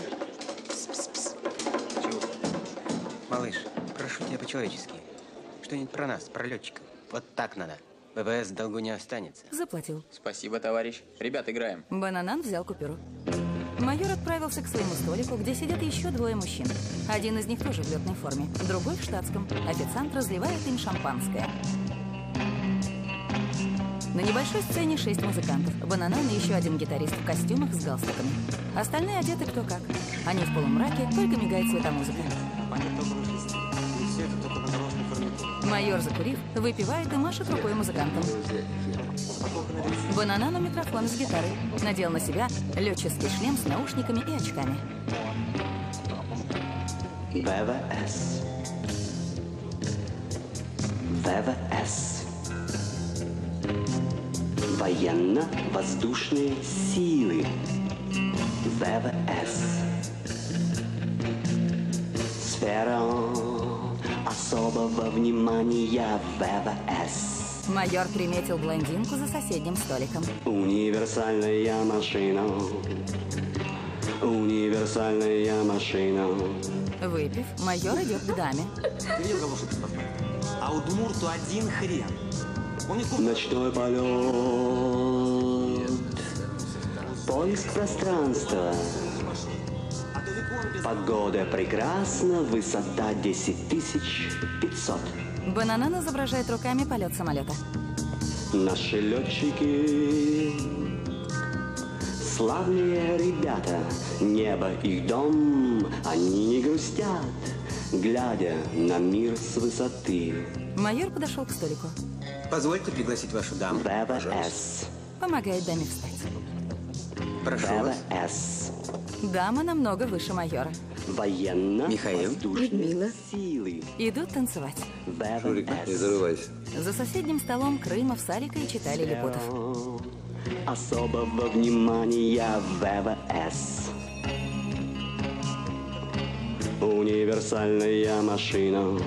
Чего? Малыш, прошу тебя по-человечески. Что-нибудь про нас, про летчиков. Вот так надо. ВВС в долгу не останется. Заплатил. Спасибо, товарищ. Ребят, играем. Бананан взял купюру. Майор отправился к своему столику, где сидят еще двое мужчин. Один из них тоже в летной форме, другой в штатском. Официант разливает им шампанское. На небольшой сцене шесть музыкантов. Бананан и еще один гитарист в костюмах с галстуками. Остальные одеты кто как. Они в полумраке, только мигает цветомузыка. Майор, закурив, выпивает и машет рукой музыкантам. Бананану микрофон с гитарой. Надел на себя летческий шлем с наушниками и очками. ВВС. ВВС. Военно-воздушные силы. ВВС. Сфера особого внимания. ВВС. Майор приметил блондинку за соседним столиком. Универсальная машина. Универсальная машина. Выпив, майор идет к даме. Видел, Галуша, а у Дмурту один хрен. Ночной полет. Поиск пространства. Погода прекрасна, высота десять тысяч пятьсот. Бананан изображает руками полет самолета. Наши летчики, славные ребята, небо их дом, они не грустят, глядя на мир с высоты. Майор подошел к столику. Позвольте пригласить вашу даму. ВВС. Помогает даме встать. Прошу ВВС. Дама намного выше майора. Военно. Михаил. Людмила. Силы. Идут танцевать. Шурик, не зарывайся. За соседним столом Крымов с Аликой читали Лепутов. Особого внимания. ВВС. Универсальная машина.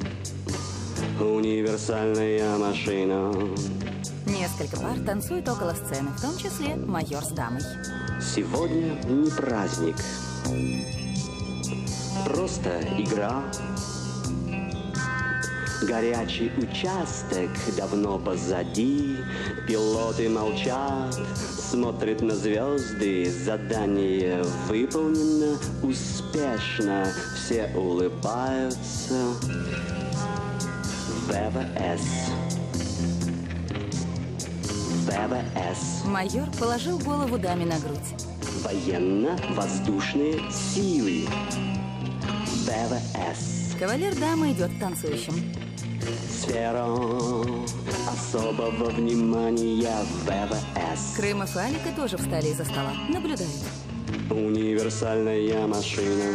Универсальная машина. Несколько пар танцуют около сцены, в том числе майор с дамой. Сегодня не праздник. Просто игра. Горячий участок давно позади. Пилоты молчат, смотрят на звезды. Задание выполнено успешно. Все улыбаются. ВВС. ВВС. Майор положил голову даме на грудь. Военно-воздушные силы. ВВС. Кавалер дамы идет к танцующим. Сфера особого внимания. ВВС. Крымов и Алика тоже встали из-за стола. Наблюдают. Универсальная машина.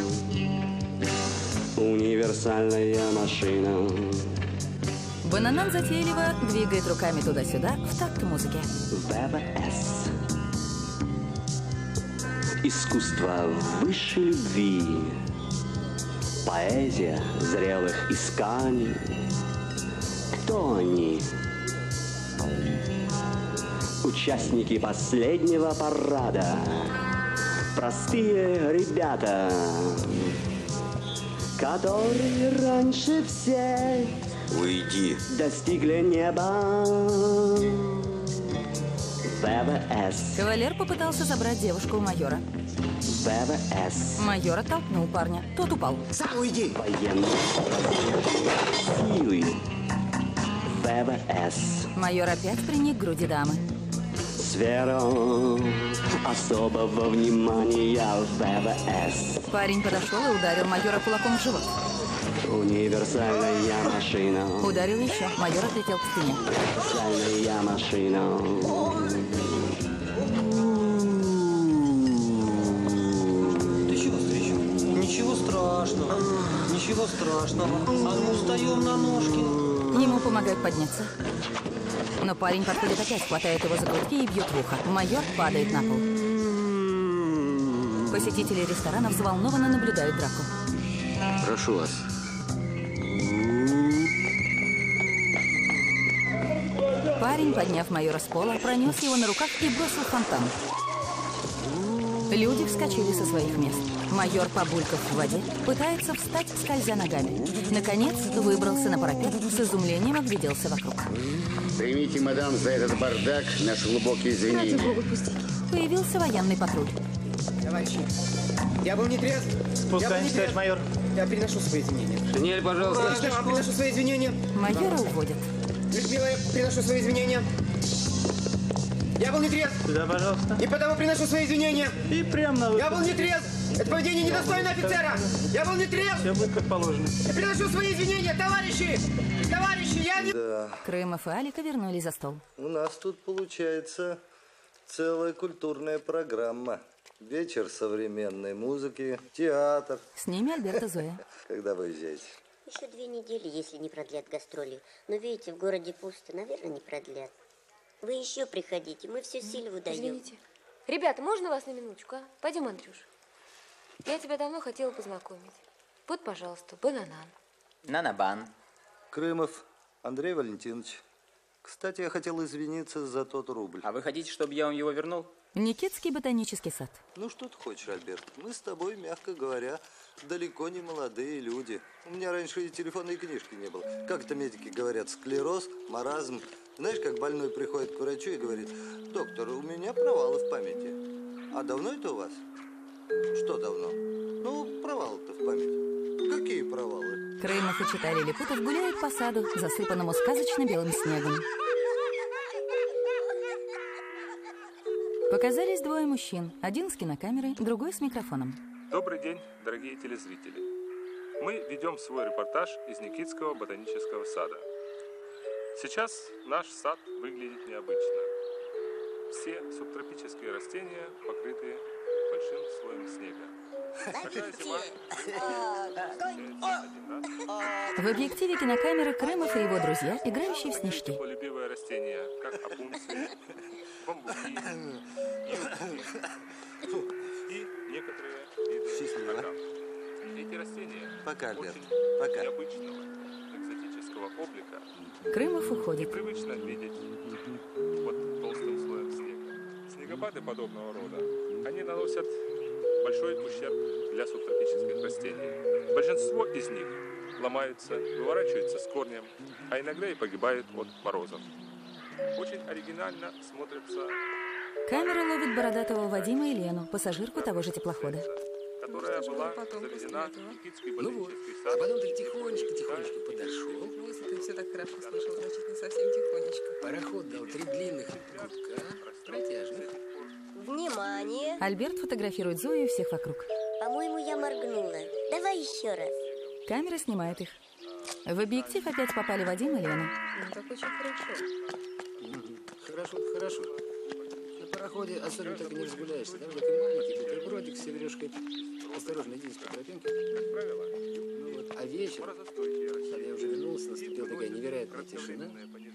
Универсальная машина. Бананан затейливо двигает руками туда-сюда в такт музыки. ВВС. Искусство высшей любви. Поэзия зрелых исканий. Кто они? участники последнего парада. Простые ребята, которые раньше всех Уйди. достигли неба. ВВС. Кавалер попытался забрать девушку у майора. ВВС. Майор оттолкнул парня. Тот упал. Сам уйди. Военные силы. ВВС. Майор опять приник к груди дамы. Сфера особого внимания. ВВС. Парень подошел и ударил майора кулаком в живот. Универсальная машина. Ударил еще. Майор отлетел к стене. Универсальная машина. Ты чего, встречу? Ничего страшного. Ничего страшного. А ну, встаем на ножки. Ему помогают подняться. Но парень подходит опять, хватает его за грудки и бьет в ухо. Майор падает на пол. Посетители ресторана взволнованно наблюдают драку. Прошу вас. Парень, подняв майора с пола, пронес его на руках и бросил в фонтан. Люди вскочили со своих мест. Майор, побулькав в воде, пытается встать, скользя ногами. Наконец, выбрался на парапет, с изумлением огляделся вокруг. Примите, мадам, за этот бардак наши глубокие извинения. Ради бога, пустяки. Появился военный патруль. Товарищи, я был не трезв. Спускаемся, товарищ майор. Я приношу свои извинения. Шинель, пожалуйста. Я вам приношу свои извинения. Майора уводят. Людмила, я приношу свои извинения. Я был не трезв. Сюда, пожалуйста. И потому приношу свои извинения. И прям на выход. Я был не трезв. Это поведение недостойно офицера. Я был не трезв. Все будет как положено. Я приношу свои извинения, товарищи. Товарищи, я не... Да. Крымов и Алика вернулись за стол. У нас тут получается целая культурная программа. Вечер современной музыки, театр. С ними Альберт и Зоя. Когда вы уезжаете? Еще две недели, если не продлят гастроли. Но видите, в городе пусто, наверное, не продлят. Вы еще приходите, мы всю силу даем. Извините. Ребята, можно вас на минуточку, а? Пойдем, Андрюш. Я тебя давно хотела познакомить. Вот, пожалуйста, бананан. Нанабан. Крымов Андрей Валентинович. Кстати, я хотел извиниться за тот рубль. А вы хотите, чтобы я вам его вернул? Никитский ботанический сад. Ну, что ты хочешь, Альберт? Мы с тобой, мягко говоря, далеко не молодые люди. У меня раньше и телефонной книжки не было. Как это медики говорят, склероз, маразм. Знаешь, как больной приходит к врачу и говорит: доктор, у меня провалы в памяти. А давно это у вас? Что давно? Ну, провалы-то в памяти. Какие провалы? Крымов и Чита Лилипутов гуляют по саду, засыпанному сказочно белым снегом. Показались двое мужчин. Один с кинокамерой, другой с микрофоном. Добрый день, дорогие телезрители. Мы ведем свой репортаж из Никитского ботанического сада. Сейчас наш сад выглядит необычно. Все субтропические растения покрыты большим слоем снега. Такая зима В объективе кинокамеры Крымов и его друзья, играющие в снежки. любимое растение, как опунцель, бамбуки, юбки и некоторые виды агав. Эти растения Пока, Альберт. очень Пока. необычного экзотического облика. Крымов уходит. Непривычно видеть под толстым слоем снега. Снегопады подобного рода, они наносят большой ущерб для субтропических растений. Большинство из них ломаются, выворачиваются с корнем, а иногда и погибают от морозов. Очень оригинально смотрится Камера ловит бородатого Вадима и Лену, пассажирку того же теплохода. которая была заведена в Никитский Ну вот, ботанический а сад. потом ты тихонечко-тихонечко подошел. Ну, если ты все так хорошо слышал, значит, не совсем тихонечко. Пароход дал три длинных гудка, протяжных. Внимание! Альберт фотографирует Зою и всех вокруг. По-моему, я моргнула. Давай еще раз. Камера снимает их. В объектив опять попали Вадим и Лена. Ну, так очень хорошо. Хорошо, хорошо. На пароходе особенно так и не разгуляешься. Там такой маленький бутербродик с сережкой. Осторожно, иди по тропинке. Ну вот, а вечер, когда я уже вернулся, наступила такая невероятная тишина.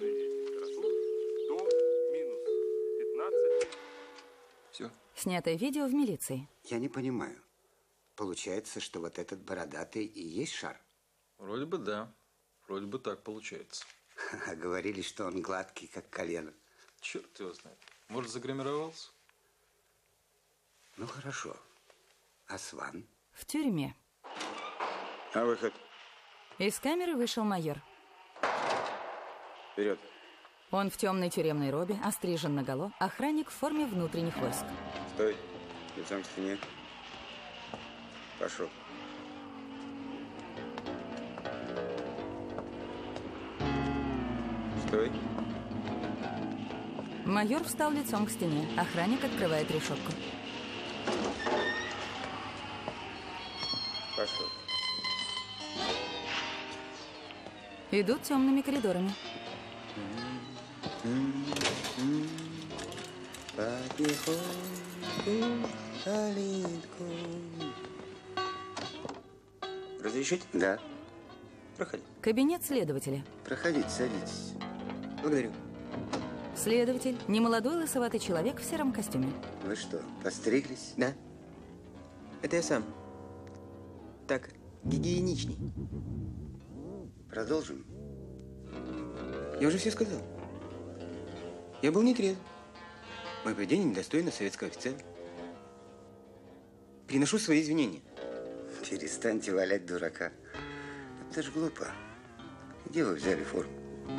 Все. Снятое видео в милиции. Я не понимаю. Получается, что вот этот бородатый и есть шар? Вроде бы да. Вроде бы так получается. А говорили, что он гладкий, как колено. Черт его знает. Может, загримировался? Ну, хорошо. А Сван? В тюрьме. А выход? Из камеры вышел майор. Вперед. Он в темной тюремной робе, острижен наголо, охранник в форме внутренних войск. Стой. Лицом к стене. Пошел. Стой. Майор встал лицом к стене. Охранник открывает решетку. Пошел. Идут темными коридорами. Разрешите? Да. Проходи. Кабинет следователя. Проходите, садитесь. Благодарю. Следователь, немолодой лысоватый человек в сером костюме. Вы что, постриглись? Да. Это я сам. Так, гигиеничней. Продолжим? Я уже все сказал. Я был не трезв. Мое поведение недостойно советского офицера. Приношу свои извинения. Перестаньте валять дурака. Это ж глупо. Где вы взяли форму?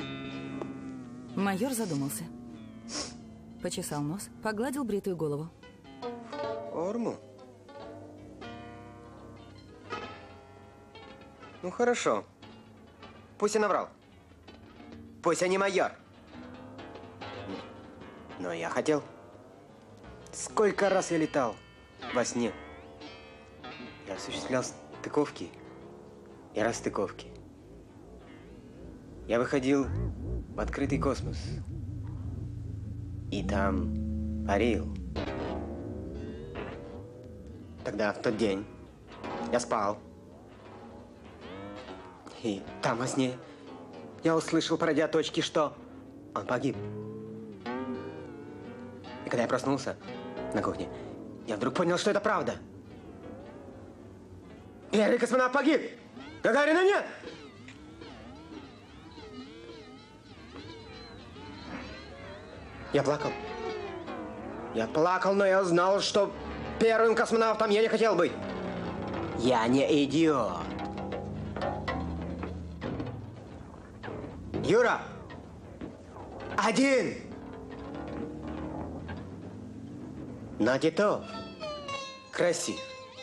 Майор задумался. Почесал нос, погладил бритую голову. Форму? Ну, хорошо. Пусть я наврал. Пусть я не майор. Но я хотел. Сколько раз я летал во сне. Я осуществлял стыковки и расстыковки. Я выходил в открытый космос. И там парил. Тогда, в тот день, я спал. И там во сне я услышал по радиоточке, что он погиб. И когда я проснулся на кухне, я вдруг понял, что это правда. Первый космонавт погиб! Гагарина нет! Я плакал. Я плакал, но я знал, что первым космонавтом я не хотел быть. Я не идиот. Юра! Один! Но Титов красив,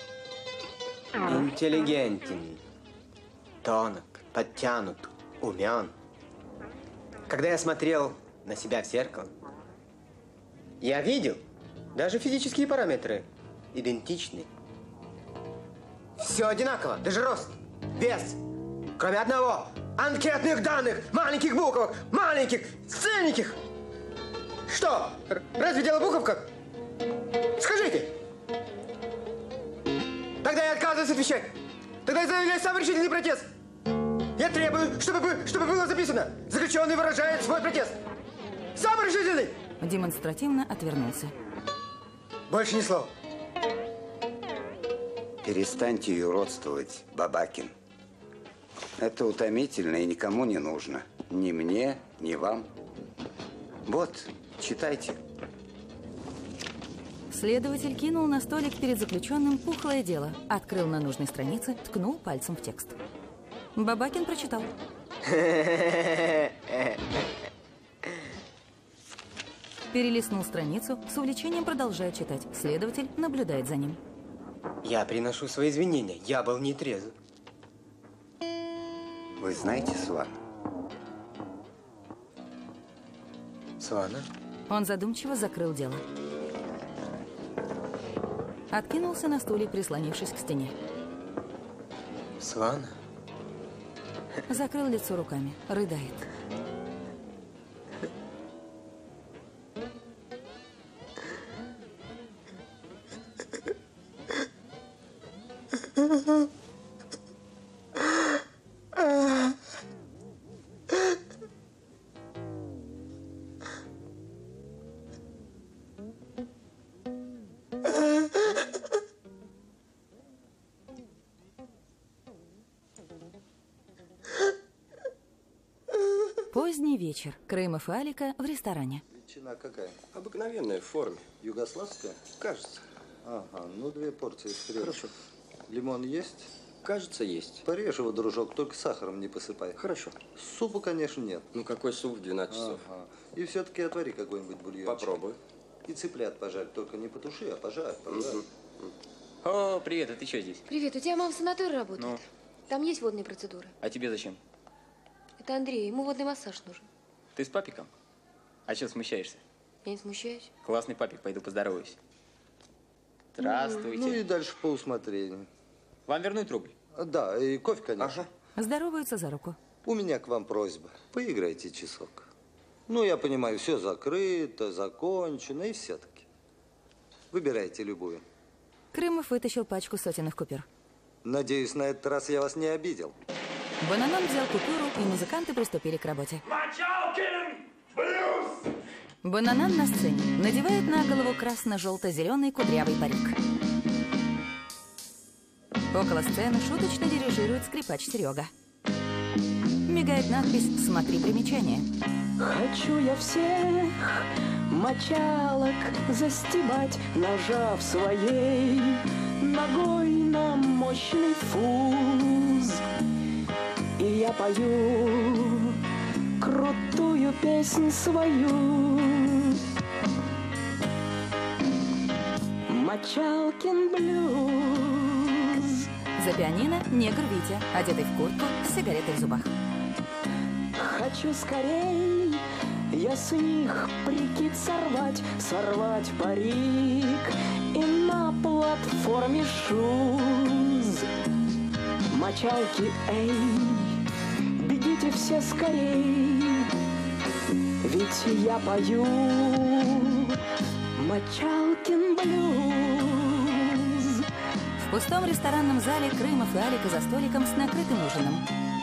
интеллигентен, тонок, подтянут, умен. Когда я смотрел на себя в зеркало, я видел, даже физические параметры идентичны. Все одинаково, даже рост, вес, кроме одного. Анкетных данных, маленьких буквок, маленьких, цельненьких. Что, разве дело в буковках? Скажите. Тогда я отказываюсь отвечать. Тогда я заявляю самый решительный протест. Я требую, чтобы, чтобы было записано. Заключенный выражает свой протест. Самый решительный. Демонстративно отвернулся. Больше ни слова. Перестаньте юродствовать, Бабакин. Это утомительно и никому не нужно. Ни мне, ни вам. Вот, читайте. Следователь кинул на столик перед заключенным пухлое дело, открыл на нужной странице, ткнул пальцем в текст. Бабакин прочитал. Перелистнул страницу, с увлечением продолжает читать. Следователь наблюдает за ним. Я приношу свои извинения. Я был не трезв. Вы знаете Свана? Свана? Он задумчиво закрыл дело. Откинулся на стуле, прислонившись к стене. Свана? Закрыл лицо руками, рыдает. Поздний вечер. Крымов и Алика в ресторане. Ветчина какая? Обыкновенная, в форме. Югославская? Кажется. Ага, ну две порции стрел. Хорошо. Лимон есть? Кажется, есть. Порежь его, дружок, только сахаром не посыпай. Хорошо. Супу, конечно, нет. Ну какой суп в двенадцать часов? Ага. И все-таки отвари какой-нибудь бульон. Попробуй. И цыплят пожарь, только не потуши, а пожарь, пожарь. Угу. О, привет, а ты что здесь? Привет, у тебя мама в санатории работает? Ну? Там есть водные процедуры. А тебе зачем? Это Андрей, ему водный массаж нужен. Ты с папиком? А что смущаешься? Я не смущаюсь. Классный папик, пойду поздороваюсь. Здравствуйте. Ну и дальше по усмотрению. Вам вернуть рубль? Да, и кофе, конечно. Ага. Здороваются за руку. У меня к вам просьба. Поиграйте часок. Ну, я понимаю, все закрыто, закончено, и все-таки. Выбирайте любую. Крымов вытащил пачку сотенных купюр. Надеюсь, на этот раз я вас не обидел. Бананан взял купюру, и музыканты приступили к работе. Мочалкин! Блюз! Бананан на сцене надевает на голову красно-желто-зеленый кудрявый парик. Около сцены шуточно дирижирует скрипач Серега. Мигает надпись «Смотри примечание». Хочу я всех мочалок застебать, нажав своей ногой на мощный фуз. И я пою крутую песнь свою. Мочалкин блюз. За пианино негр Витя, одетый в куртку, с сигаретой в зубах. Хочу скорей я с них прикид сорвать, сорвать парик и на платформе шуз. Мочалки, эй, бегите все скорей, ведь я пою Мочалкин блюз. В пустом ресторанном зале Крымов и Алика за столиком с накрытым ужином.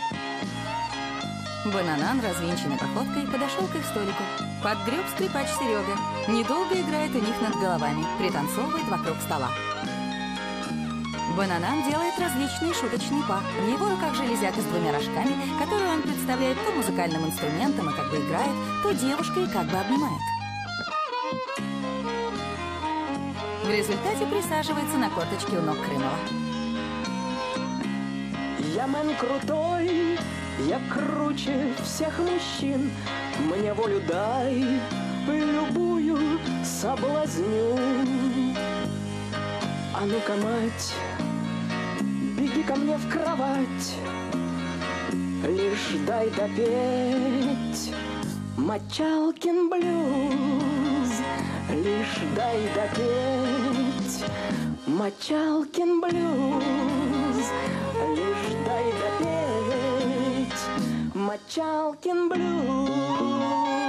Бананан, развинченной походкой, подошел к их столику. Подгреб скрипач Серега. Недолго играет у них над головами, пританцовывает вокруг стола. Бананан делает различные шуточные па. В его руках железяка с двумя рожками, которую он представляет то музыкальным инструментом и как бы играет, то девушкой и как бы обнимает. В результате присаживается на корточке у ног Крымова. Я мэн крутой, я круче всех мужчин. Мне волю дай, любую соблазню. А ну-ка, мать, беги ко мне в кровать, лишь дай допеть Мочалкин блюз. Лишь дай допеть Мочалкин блюз. Лишь дай допеть Мочалкин блюз.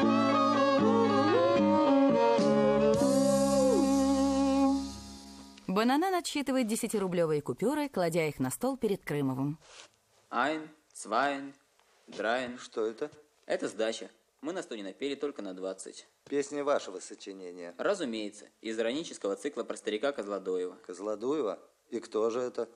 Бананан отсчитывает десятирублевые купюры, кладя их на стол перед Крымовым. Айн, цвайн, драйн. Что это? Это сдача. Мы на сто не напели, только на двадцать. Песня вашего сочинения. Разумеется, из иронического цикла про старика Козлодуева. Козлодуева? И кто же это?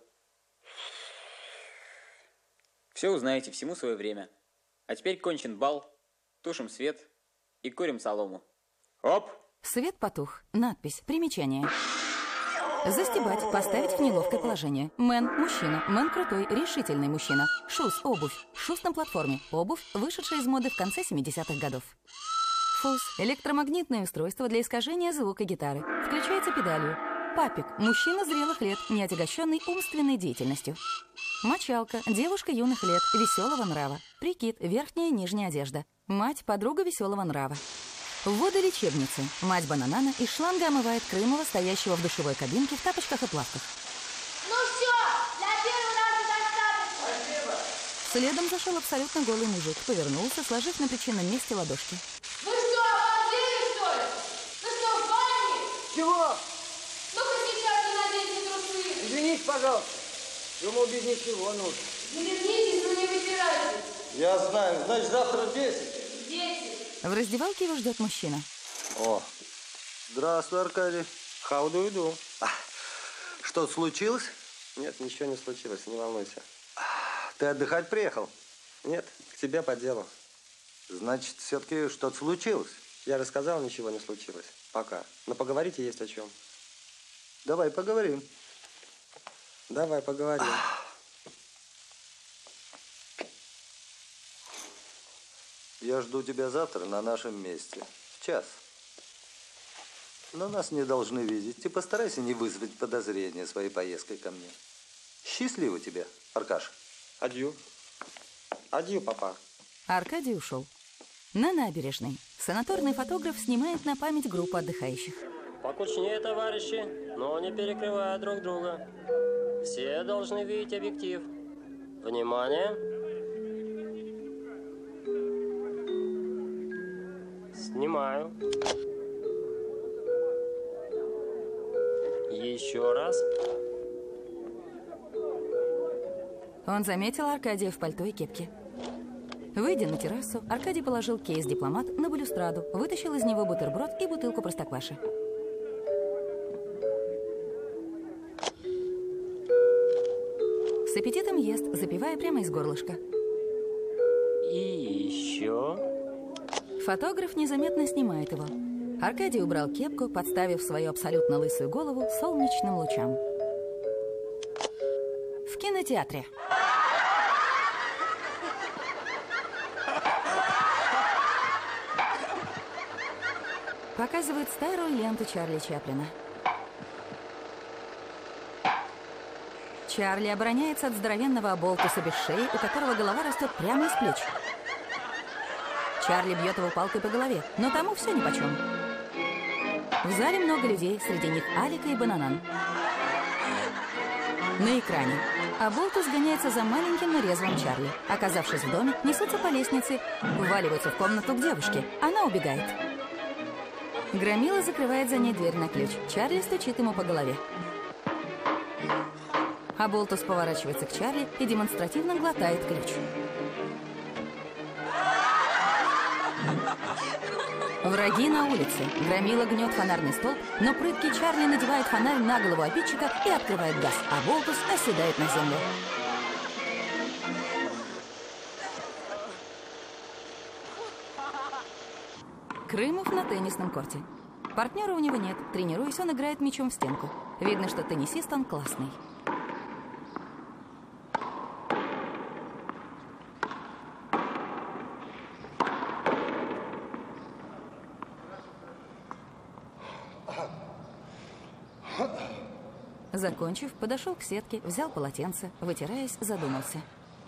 Все узнаете, всему свое время. А теперь кончен бал, тушим свет и курим солому. Оп! Свет потух. Надпись. Примечание. Застебать. Поставить в неловкое положение. Мэн – мужчина. Мэн – крутой, решительный мужчина. Шуз – обувь. Шуз на платформе. Обувь, вышедшая из моды в конце семидесятых годов. Фуз – электромагнитное устройство для искажения звука гитары. Включается педалью. Папик – мужчина зрелых лет, не отягощенный умственной деятельностью. Мочалка – девушка юных лет, веселого нрава. Прикид – верхняя и нижняя одежда. Мать – подруга веселого нрава. В водолечебнице мать Бананана из шланга омывает Крымова, стоящего в душевой кабинке в тапочках и плавках. Ну все, для первого раза достаточно. Спасибо. Следом зашел абсолютно голый мужик, повернулся, сложив на причинном месте ладошки. Вы что, обалдели, что ли? Вы что, в бане? Чего? Ну-ка сейчас не наденьте трусы. Извините, пожалуйста. Думал, без ничего нужно. Не вернитесь, но не выбирайтесь. Я знаю. Значит, завтра в десять. Десять. В раздевалке его ждет мужчина. О, здравствуй, Аркадий. How do you do? Что-то случилось? Нет, ничего не случилось, не волнуйся. Ты отдыхать приехал? Нет, к тебе по делу. Значит, все-таки что-то случилось? Я рассказал, ничего не случилось. Пока. Но поговорите есть о чем. Давай поговорим. Давай поговорим. Я жду тебя завтра на нашем месте. В час. Но нас не должны видеть. Ты постарайся не вызвать подозрения своей поездкой ко мне. Счастливо тебе, Аркаш. Адью. Адью, папа. Аркадий ушел. На набережной санаторный фотограф снимает на память группу отдыхающих. Покучнее, товарищи, но не перекрывая друг друга. Все должны видеть объектив. Внимание. Снимаю. Еще раз. Он заметил Аркадия в пальто и кепке. Выйдя на террасу, Аркадий положил кейс-дипломат на балюстраду, вытащил из него бутерброд и бутылку простокваши. С аппетитом ест, запивая прямо из горлышка. И еще. Фотограф незаметно снимает его. Аркадий убрал кепку, подставив свою абсолютно лысую голову солнечным лучам. В кинотеатре. Показывают старую ленту Чарли Чаплина. Чарли обороняется от здоровенного оболтуса без шеи, у которого голова растет прямо из плеч. Чарли бьет его палкой по голове, но тому все нипочем. В зале много людей, среди них Алика и Бананан. На экране оболтус гоняется за маленьким, но резвым Чарли. Оказавшись в доме, несутся по лестнице, вваливаются в комнату к девушке. Она убегает. Громила закрывает за ней дверь на ключ. Чарли стучит ему по голове. Оболтус поворачивается к Чарли и демонстративно глотает ключ. Враги на улице. Громила гнет фонарный столб, но прыткий Чарли надевает фонарь на голову обидчика и открывает газ. Оболтус оседает на землю. Крымов на теннисном корте. Партнера у него нет. Тренируясь, он играет мячом в стенку. Видно, что теннисист он классный. Закончив, подошел к сетке, взял полотенце, вытираясь, задумался.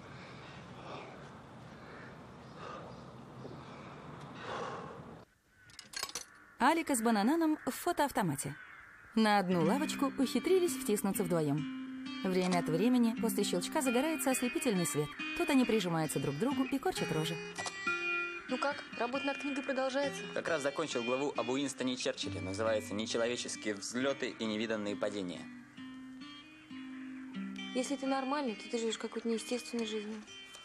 Алика с Банананом в фотоавтомате. На одну лавочку ухитрились втиснуться вдвоем. Время от времени после щелчка загорается ослепительный свет. Тут они прижимаются друг к другу и корчат рожи. Ну как, работа над книгой продолжается? Как раз закончил главу об Уинстоне Черчилле. Называется «Нечеловеческие взлеты и невиданные падения». Если ты нормальный, то ты живешь какой-то неестественной жизнью.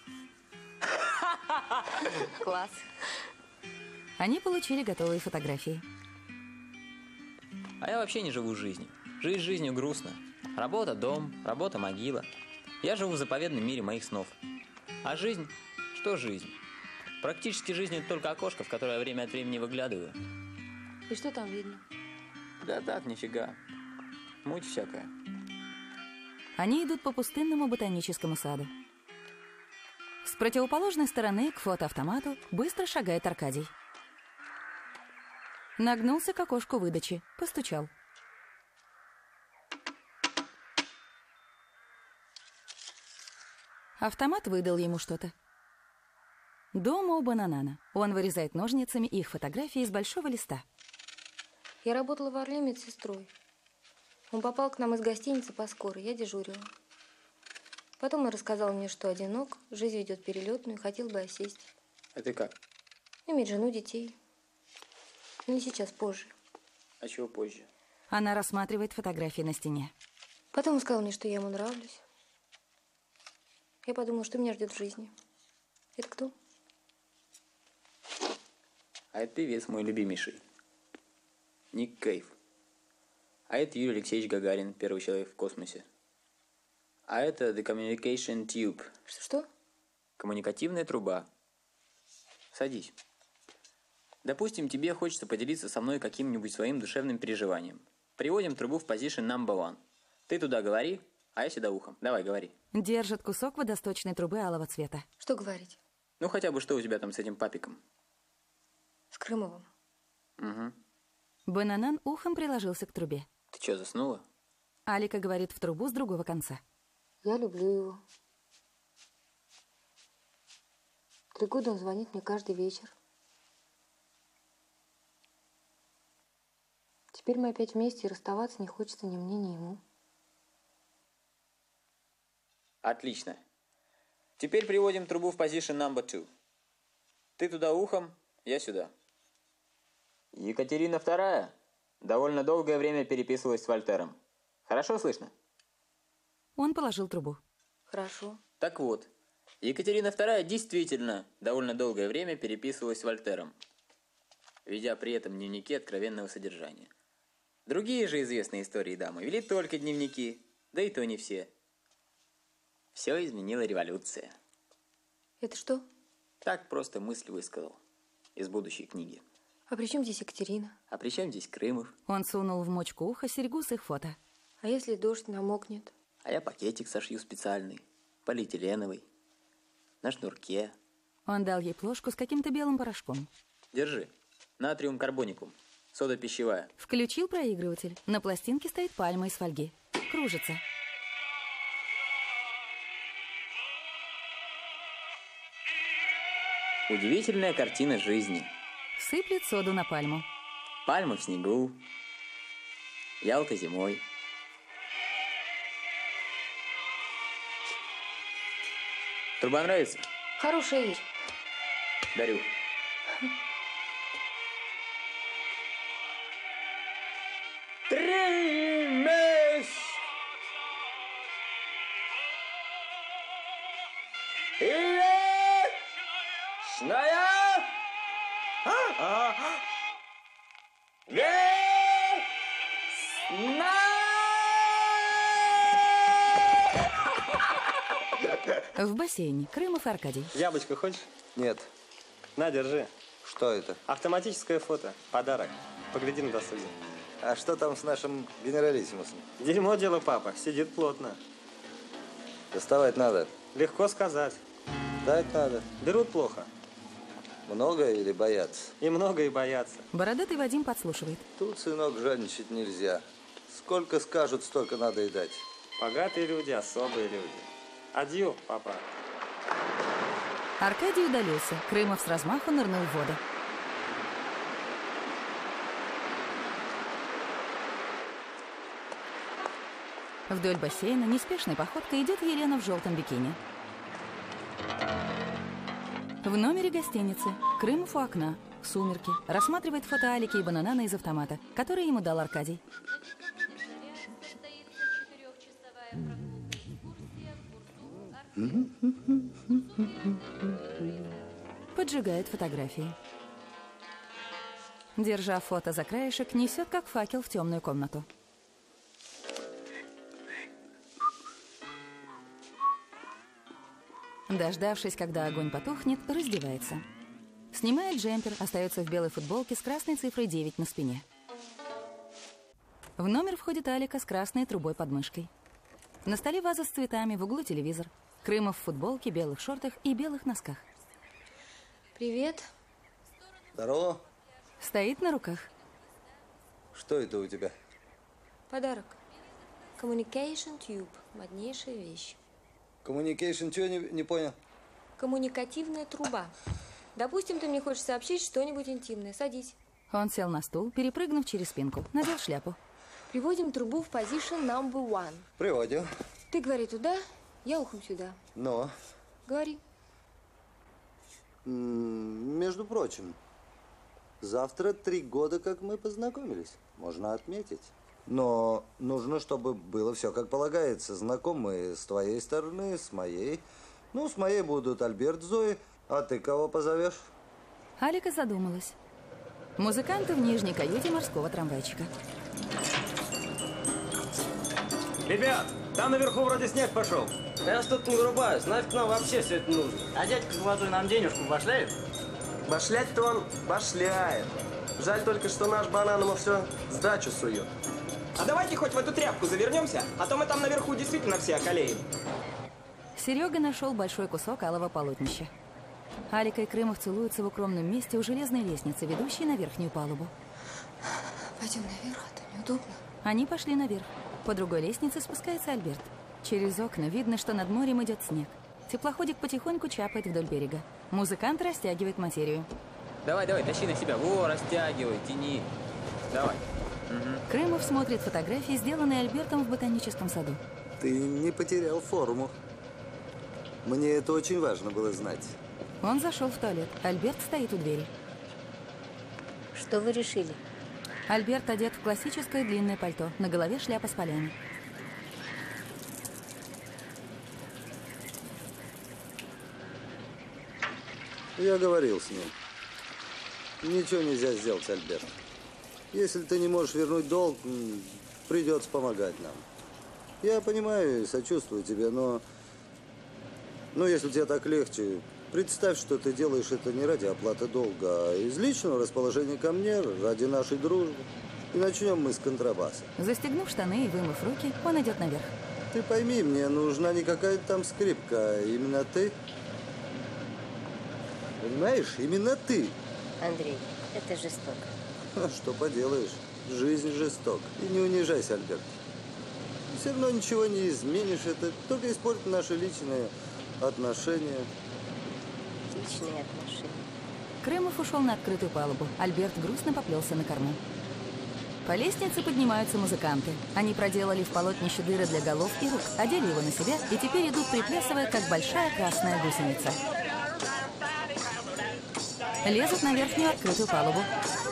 Класс. Они получили готовые фотографии. А я вообще не живу жизнью. Жизнь жизнью грустно. Работа – дом, работа – могила. Я живу в заповедном мире моих снов. А жизнь? Что жизнь? Практически жизнь – это только окошко, в которое я время от времени выглядываю. И что там видно? Да так, нифига. Муть всякая. Они идут по пустынному ботаническому саду. С противоположной стороны к фотоавтомату быстро шагает Аркадий. Нагнулся к окошку выдачи, постучал. Автомат выдал ему что-то. Дома у Бананана. Он вырезает ножницами их фотографии из большого листа. Я работала в Орле медсестрой. Он попал к нам из гостиницы по скорой, я дежурила. Потом он рассказал мне, что одинок, жизнь ведет перелетную, хотел бы осесть. А ты как? Иметь жену, детей. Но не сейчас, позже. А чего позже? Она рассматривает фотографии на стене. Потом он сказал мне, что я ему нравлюсь. Я подумала, что меня ждет в жизни. Это кто? А это певец мой любимейший. Ник Кейв. А это Юрий Алексеевич Гагарин, первый человек в космосе. А это The Communication Tube. Что-что? Коммуникативная труба. Садись. Допустим, тебе хочется поделиться со мной каким-нибудь своим душевным переживанием. Приводим трубу в position number one. Ты туда говори, а я сюда ухом. Давай, говори. Держит кусок водосточной трубы алого цвета. Что говорить? Ну, хотя бы что у тебя там с этим папиком? С Крымовым. Угу. Бананан ухом приложился к трубе. Ты что, заснула? Алика говорит в трубу с другого конца. Я люблю его. Три года он звонит мне каждый вечер. Теперь мы опять вместе, и расставаться не хочется ни мне, ни ему. Отлично. Теперь приводим трубу в position number two. Ты туда ухом, я сюда. Екатерина вторая довольно долгое время переписывалась с Вольтером. Хорошо слышно? Он положил трубу. Хорошо. Так вот, Екатерина вторая действительно довольно долгое время переписывалась с Вольтером, ведя при этом дневники откровенного содержания. Другие же известные истории дамы вели только дневники, да и то не все. Все изменила революция. Это что? Так просто мысль высказал из будущей книги. А при чем здесь Екатерина? А при чем здесь Крымов? Он сунул в мочку уха серьгу с их фото. А если дождь намокнет? А я пакетик сошью специальный, полиэтиленовый, на шнурке. Он дал ей плошку с каким-то белым порошком. Держи. Натриум карбоникум. Сода пищевая. Включил проигрыватель. На пластинке стоит пальма из фольги. Кружится. Удивительная картина жизни. Сыплет соду на пальму. Пальма в снегу. Ялта зимой. Труба нравится? Хорошая вещь. Дарю. Три месяца. Вечная. Весна. В бассейне. Крымов и Аркадий. Яблочко хочешь? Нет. На, держи. Что это? Автоматическое фото. Подарок. Погляди на досуге. А что там с нашим генералиссимусом? Дерьмо дело, папа. Сидит плотно. Доставать надо. Легко сказать. Дать надо. Берут плохо. Много или боятся? И много, и боятся. Бородатый Вадим подслушивает. Тут, сынок, жадничать нельзя. Сколько скажут, столько надо и дать. Богатые люди, особые люди. Адью, папа. Аркадий удалился. Крымов с размаху нырнул в воду. Вдоль бассейна неспешной походкой идет Елена в желтом бикини. В номере гостиницы. Крымов у окна. Сумерки. Рассматривает фото Алики и бананана из автомата, который ему дал Аркадий. Поджигает фотографии. Держа фото за краешек, несет как факел в темную комнату. Дождавшись, когда огонь потухнет, раздевается. Снимает джемпер, остается в белой футболке с красной цифрой девять на спине. В номер входит Алика с красной трубой под мышкой. На столе ваза с цветами, в углу телевизор. Крымов в футболке, белых шортах и белых носках. Привет. Здорово. Стоит на руках. Что это у тебя? Подарок. Communication Tube. Моднейшая вещь. Communication, чего не, не понял? Коммуникативная труба. Допустим, ты мне хочешь сообщить что-нибудь интимное. Садись. Он сел на стул, перепрыгнув через спинку. Надел шляпу. Приводим трубу в position number one. Приводим. Ты говори туда, я ухом сюда. Но. Говори. М-м, между прочим, завтра три года, как мы познакомились. Можно отметить. Но нужно, чтобы было все как полагается. Знакомые с твоей стороны, с моей. Ну, с моей будут Альберт, Зои. А ты кого позовешь? Алика задумалась. Музыканты в нижней каюте морского трамвайчика. Ребят, там наверху вроде снег пошел. Да я тут не врубаюсь. Нафиг нам вообще все это нужно. А дядька золотой нам денежку пошлет? Башлять-то он башляет. Жаль только, что наш банан ему все сдачу сует. А давайте хоть в эту тряпку завернемся, а то мы там наверху действительно все околеем. Серега нашел большой кусок алого полотнища. Алика и Крымов целуются в укромном месте у железной лестницы, ведущей на верхнюю палубу. Пойдем наверх, а то неудобно. Они пошли наверх. По другой лестнице спускается Альберт. Через окна видно, что над морем идет снег. Теплоходик потихоньку чапает вдоль берега. Музыкант растягивает материю. Давай, давай, тащи на себя. Во, растягивай, тяни. Давай. Угу. Крымов смотрит фотографии, сделанные Альбертом в ботаническом саду. Ты не потерял форму. Мне это очень важно было знать. Он зашел в туалет. Альберт стоит у двери. Что вы решили? Альберт одет в классическое длинное пальто. На голове шляпа с полями. Я говорил с ним. Ничего нельзя сделать, Альберт. Если ты не можешь вернуть долг, придется помогать нам. Я понимаю и сочувствую тебе, но... Ну, если тебе так легче, представь, что ты делаешь это не ради оплаты долга, а из личного расположения ко мне, ради нашей дружбы. И начнем мы с контрабаса. Застегнув штаны и вымыв руки, он идет наверх. Ты пойми, мне нужна не какая-то там скрипка, а именно ты. Понимаешь, именно ты. Андрей, это жестоко. А что поделаешь, жизнь жестока. И не унижайся, Альберт. Все равно ничего не изменишь, это только испортит наши личные отношения. Личные отношения. Крымов ушел на открытую палубу. Альберт грустно поплелся на корму. По лестнице поднимаются музыканты. Они проделали в полотнище дыры для голов и рук, одели его на себя и теперь идут, приплясывая, как большая красная гусеница. Лезут на верхнюю открытую палубу.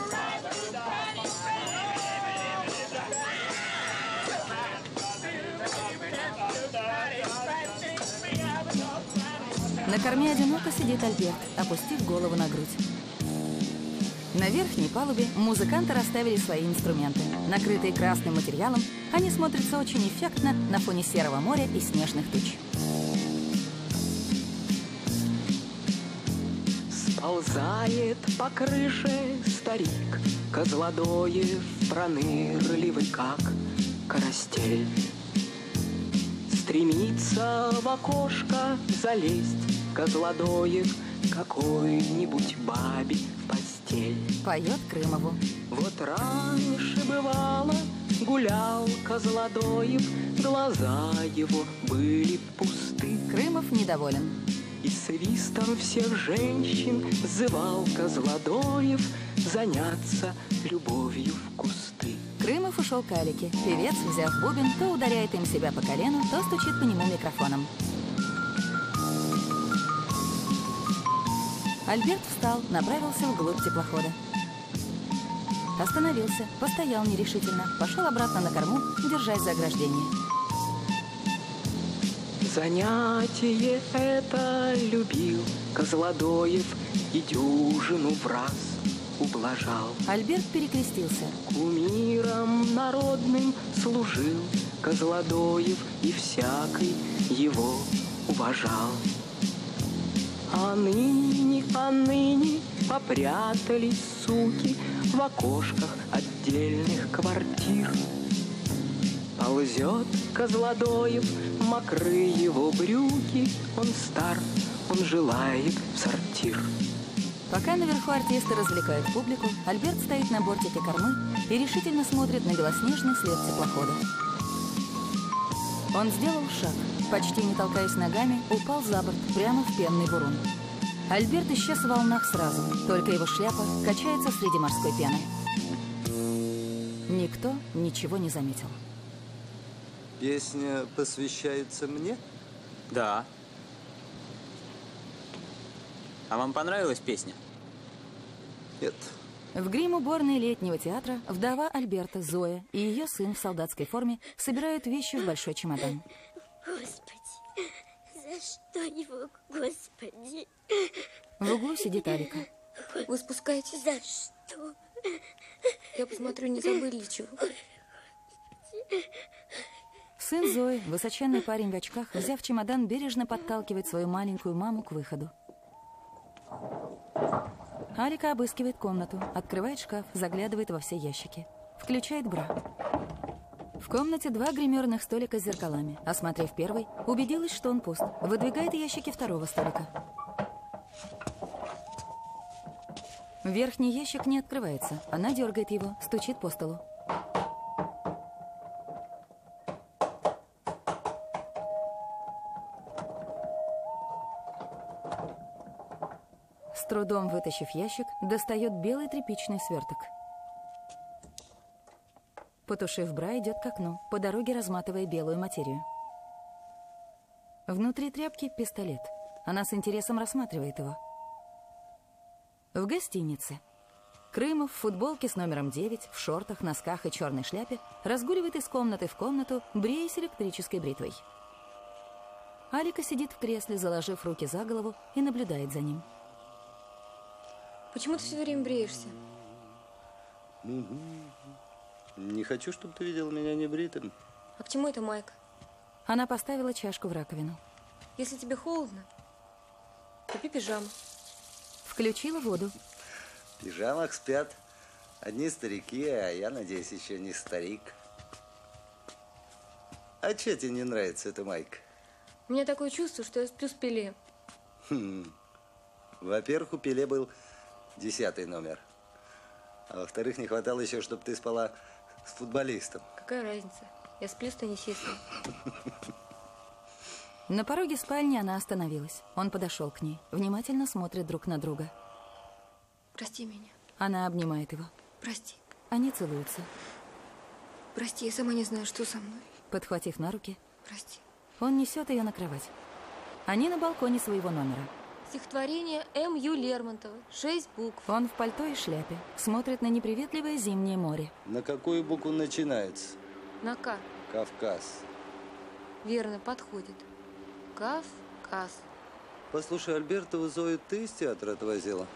На корме одиноко сидит Альберт, опустив голову на грудь. На верхней палубе музыканты расставили свои инструменты. Накрытые красным материалом, они смотрятся очень эффектно на фоне серого моря и снежных туч. Сползает по крыше старик, Козлодоев пронырливый, как карастель. Стремится в окошко залезть Козлодоев какой-нибудь бабе в постель. Поет Крымову. Вот раньше бывало, гулял Козлодоев, глаза его были пусты. Крымов недоволен. И свистом всех женщин взывал Козлодоев заняться любовью в кусты. Крымов ушел к Алике. Певец, взяв бубен, то ударяет им себя по колену, то стучит по нему микрофоном. Альберт встал, направился вглубь теплохода. Остановился, постоял нерешительно, пошел обратно на корму, держась за ограждение. Занятие это любил Козлодоев и дюжину в раз ублажал. Альберт перекрестился. Кумиром народным служил Козлодоев и всякий его уважал. А ныне, а ныне попрятались суки в окошках отдельных квартир. Ползет Козлодоев, мокры его брюки, он стар, он желает в сортир. Пока наверху артисты развлекают публику, Альберт стоит на бортике кормы и решительно смотрит на белоснежный след теплохода. Он сделал шаг, почти не толкаясь ногами, упал за борт, прямо в пенный бурун. Альберт исчез в волнах сразу, только его шляпа качается среди морской пены. Никто ничего не заметил. Песня посвящается мне? Да. А вам понравилась песня? Нет. В грим-уборной летнего театра вдова Альберта, Зоя, и ее сын в солдатской форме собирают вещи в большой чемодан. Господи, за что его, Господи? В углу сидит Алика. Вы спускаетесь? За что? Я посмотрю, не забыли чего. Сын Зои, высоченный парень в очках, взяв чемодан, бережно подталкивает свою маленькую маму к выходу. Алика обыскивает комнату, открывает шкаф, заглядывает во все ящики. Включает бра. В комнате два гримерных столика с зеркалами. Осмотрев первый, убедилась, что он пуст. Выдвигает ящики второго столика. Верхний ящик не открывается. Она дергает его, стучит по столу. С трудом вытащив ящик, достает белый тряпичный сверток. Потушив бра, идет к окну, по дороге разматывая белую материю. Внутри тряпки пистолет. Она с интересом рассматривает его. В гостинице. Крымов в футболке с номером девять, в шортах, носках и черной шляпе разгуливает из комнаты в комнату, бреясь электрической бритвой. Алика сидит в кресле, заложив руки за голову, и наблюдает за ним. Почему ты все время бреешься? Не хочу, чтобы ты видел меня небритым. А к чему это майка? Она поставила чашку в раковину. Если тебе холодно, купи пижаму. Включила воду. В пижамах спят одни старики, а я, надеюсь, еще не старик. А че тебе не нравится эта майка? У меня такое чувство, что я сплю с Пеле. Хм. Во-первых, у Пеле был десятый номер. А во-вторых, не хватало еще, чтобы ты спала с футболистом. Какая разница? Я сплю с теннисистом. На пороге спальни она остановилась. Он подошел к ней, внимательно смотрит друг на друга. Прости меня. Она обнимает его. Прости. Они целуются. Прости, я сама не знаю, что со мной. Подхватив на руки, Прости. он несет ее на кровать. Они на балконе своего номера. Стихотворение М Ю Лермонтова. Шесть букв. Он в пальто и шляпе. Смотрит на неприветливое зимнее море. На какую букву начинается? На К. Кавказ. Верно, подходит. Кавказ. Послушай, Альбертову Зою ты из театра отвозила?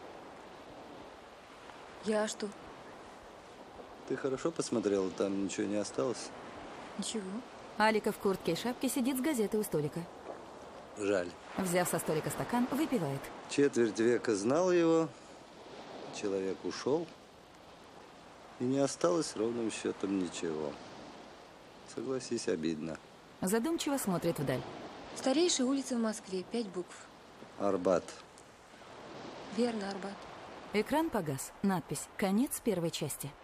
Я что? Ты хорошо посмотрела, там ничего не осталось? Ничего. Алика в куртке и шапке сидит с газетой у столика. Жаль. Взяв со столика стакан, выпивает. Четверть века знал его, человек ушел, и не осталось ровным счетом ничего. Согласись, обидно. Задумчиво смотрит вдаль. Старейшая улица в Москве. Пять букв. Арбат. Верно, Арбат. Экран погас. Надпись «Конец первой части».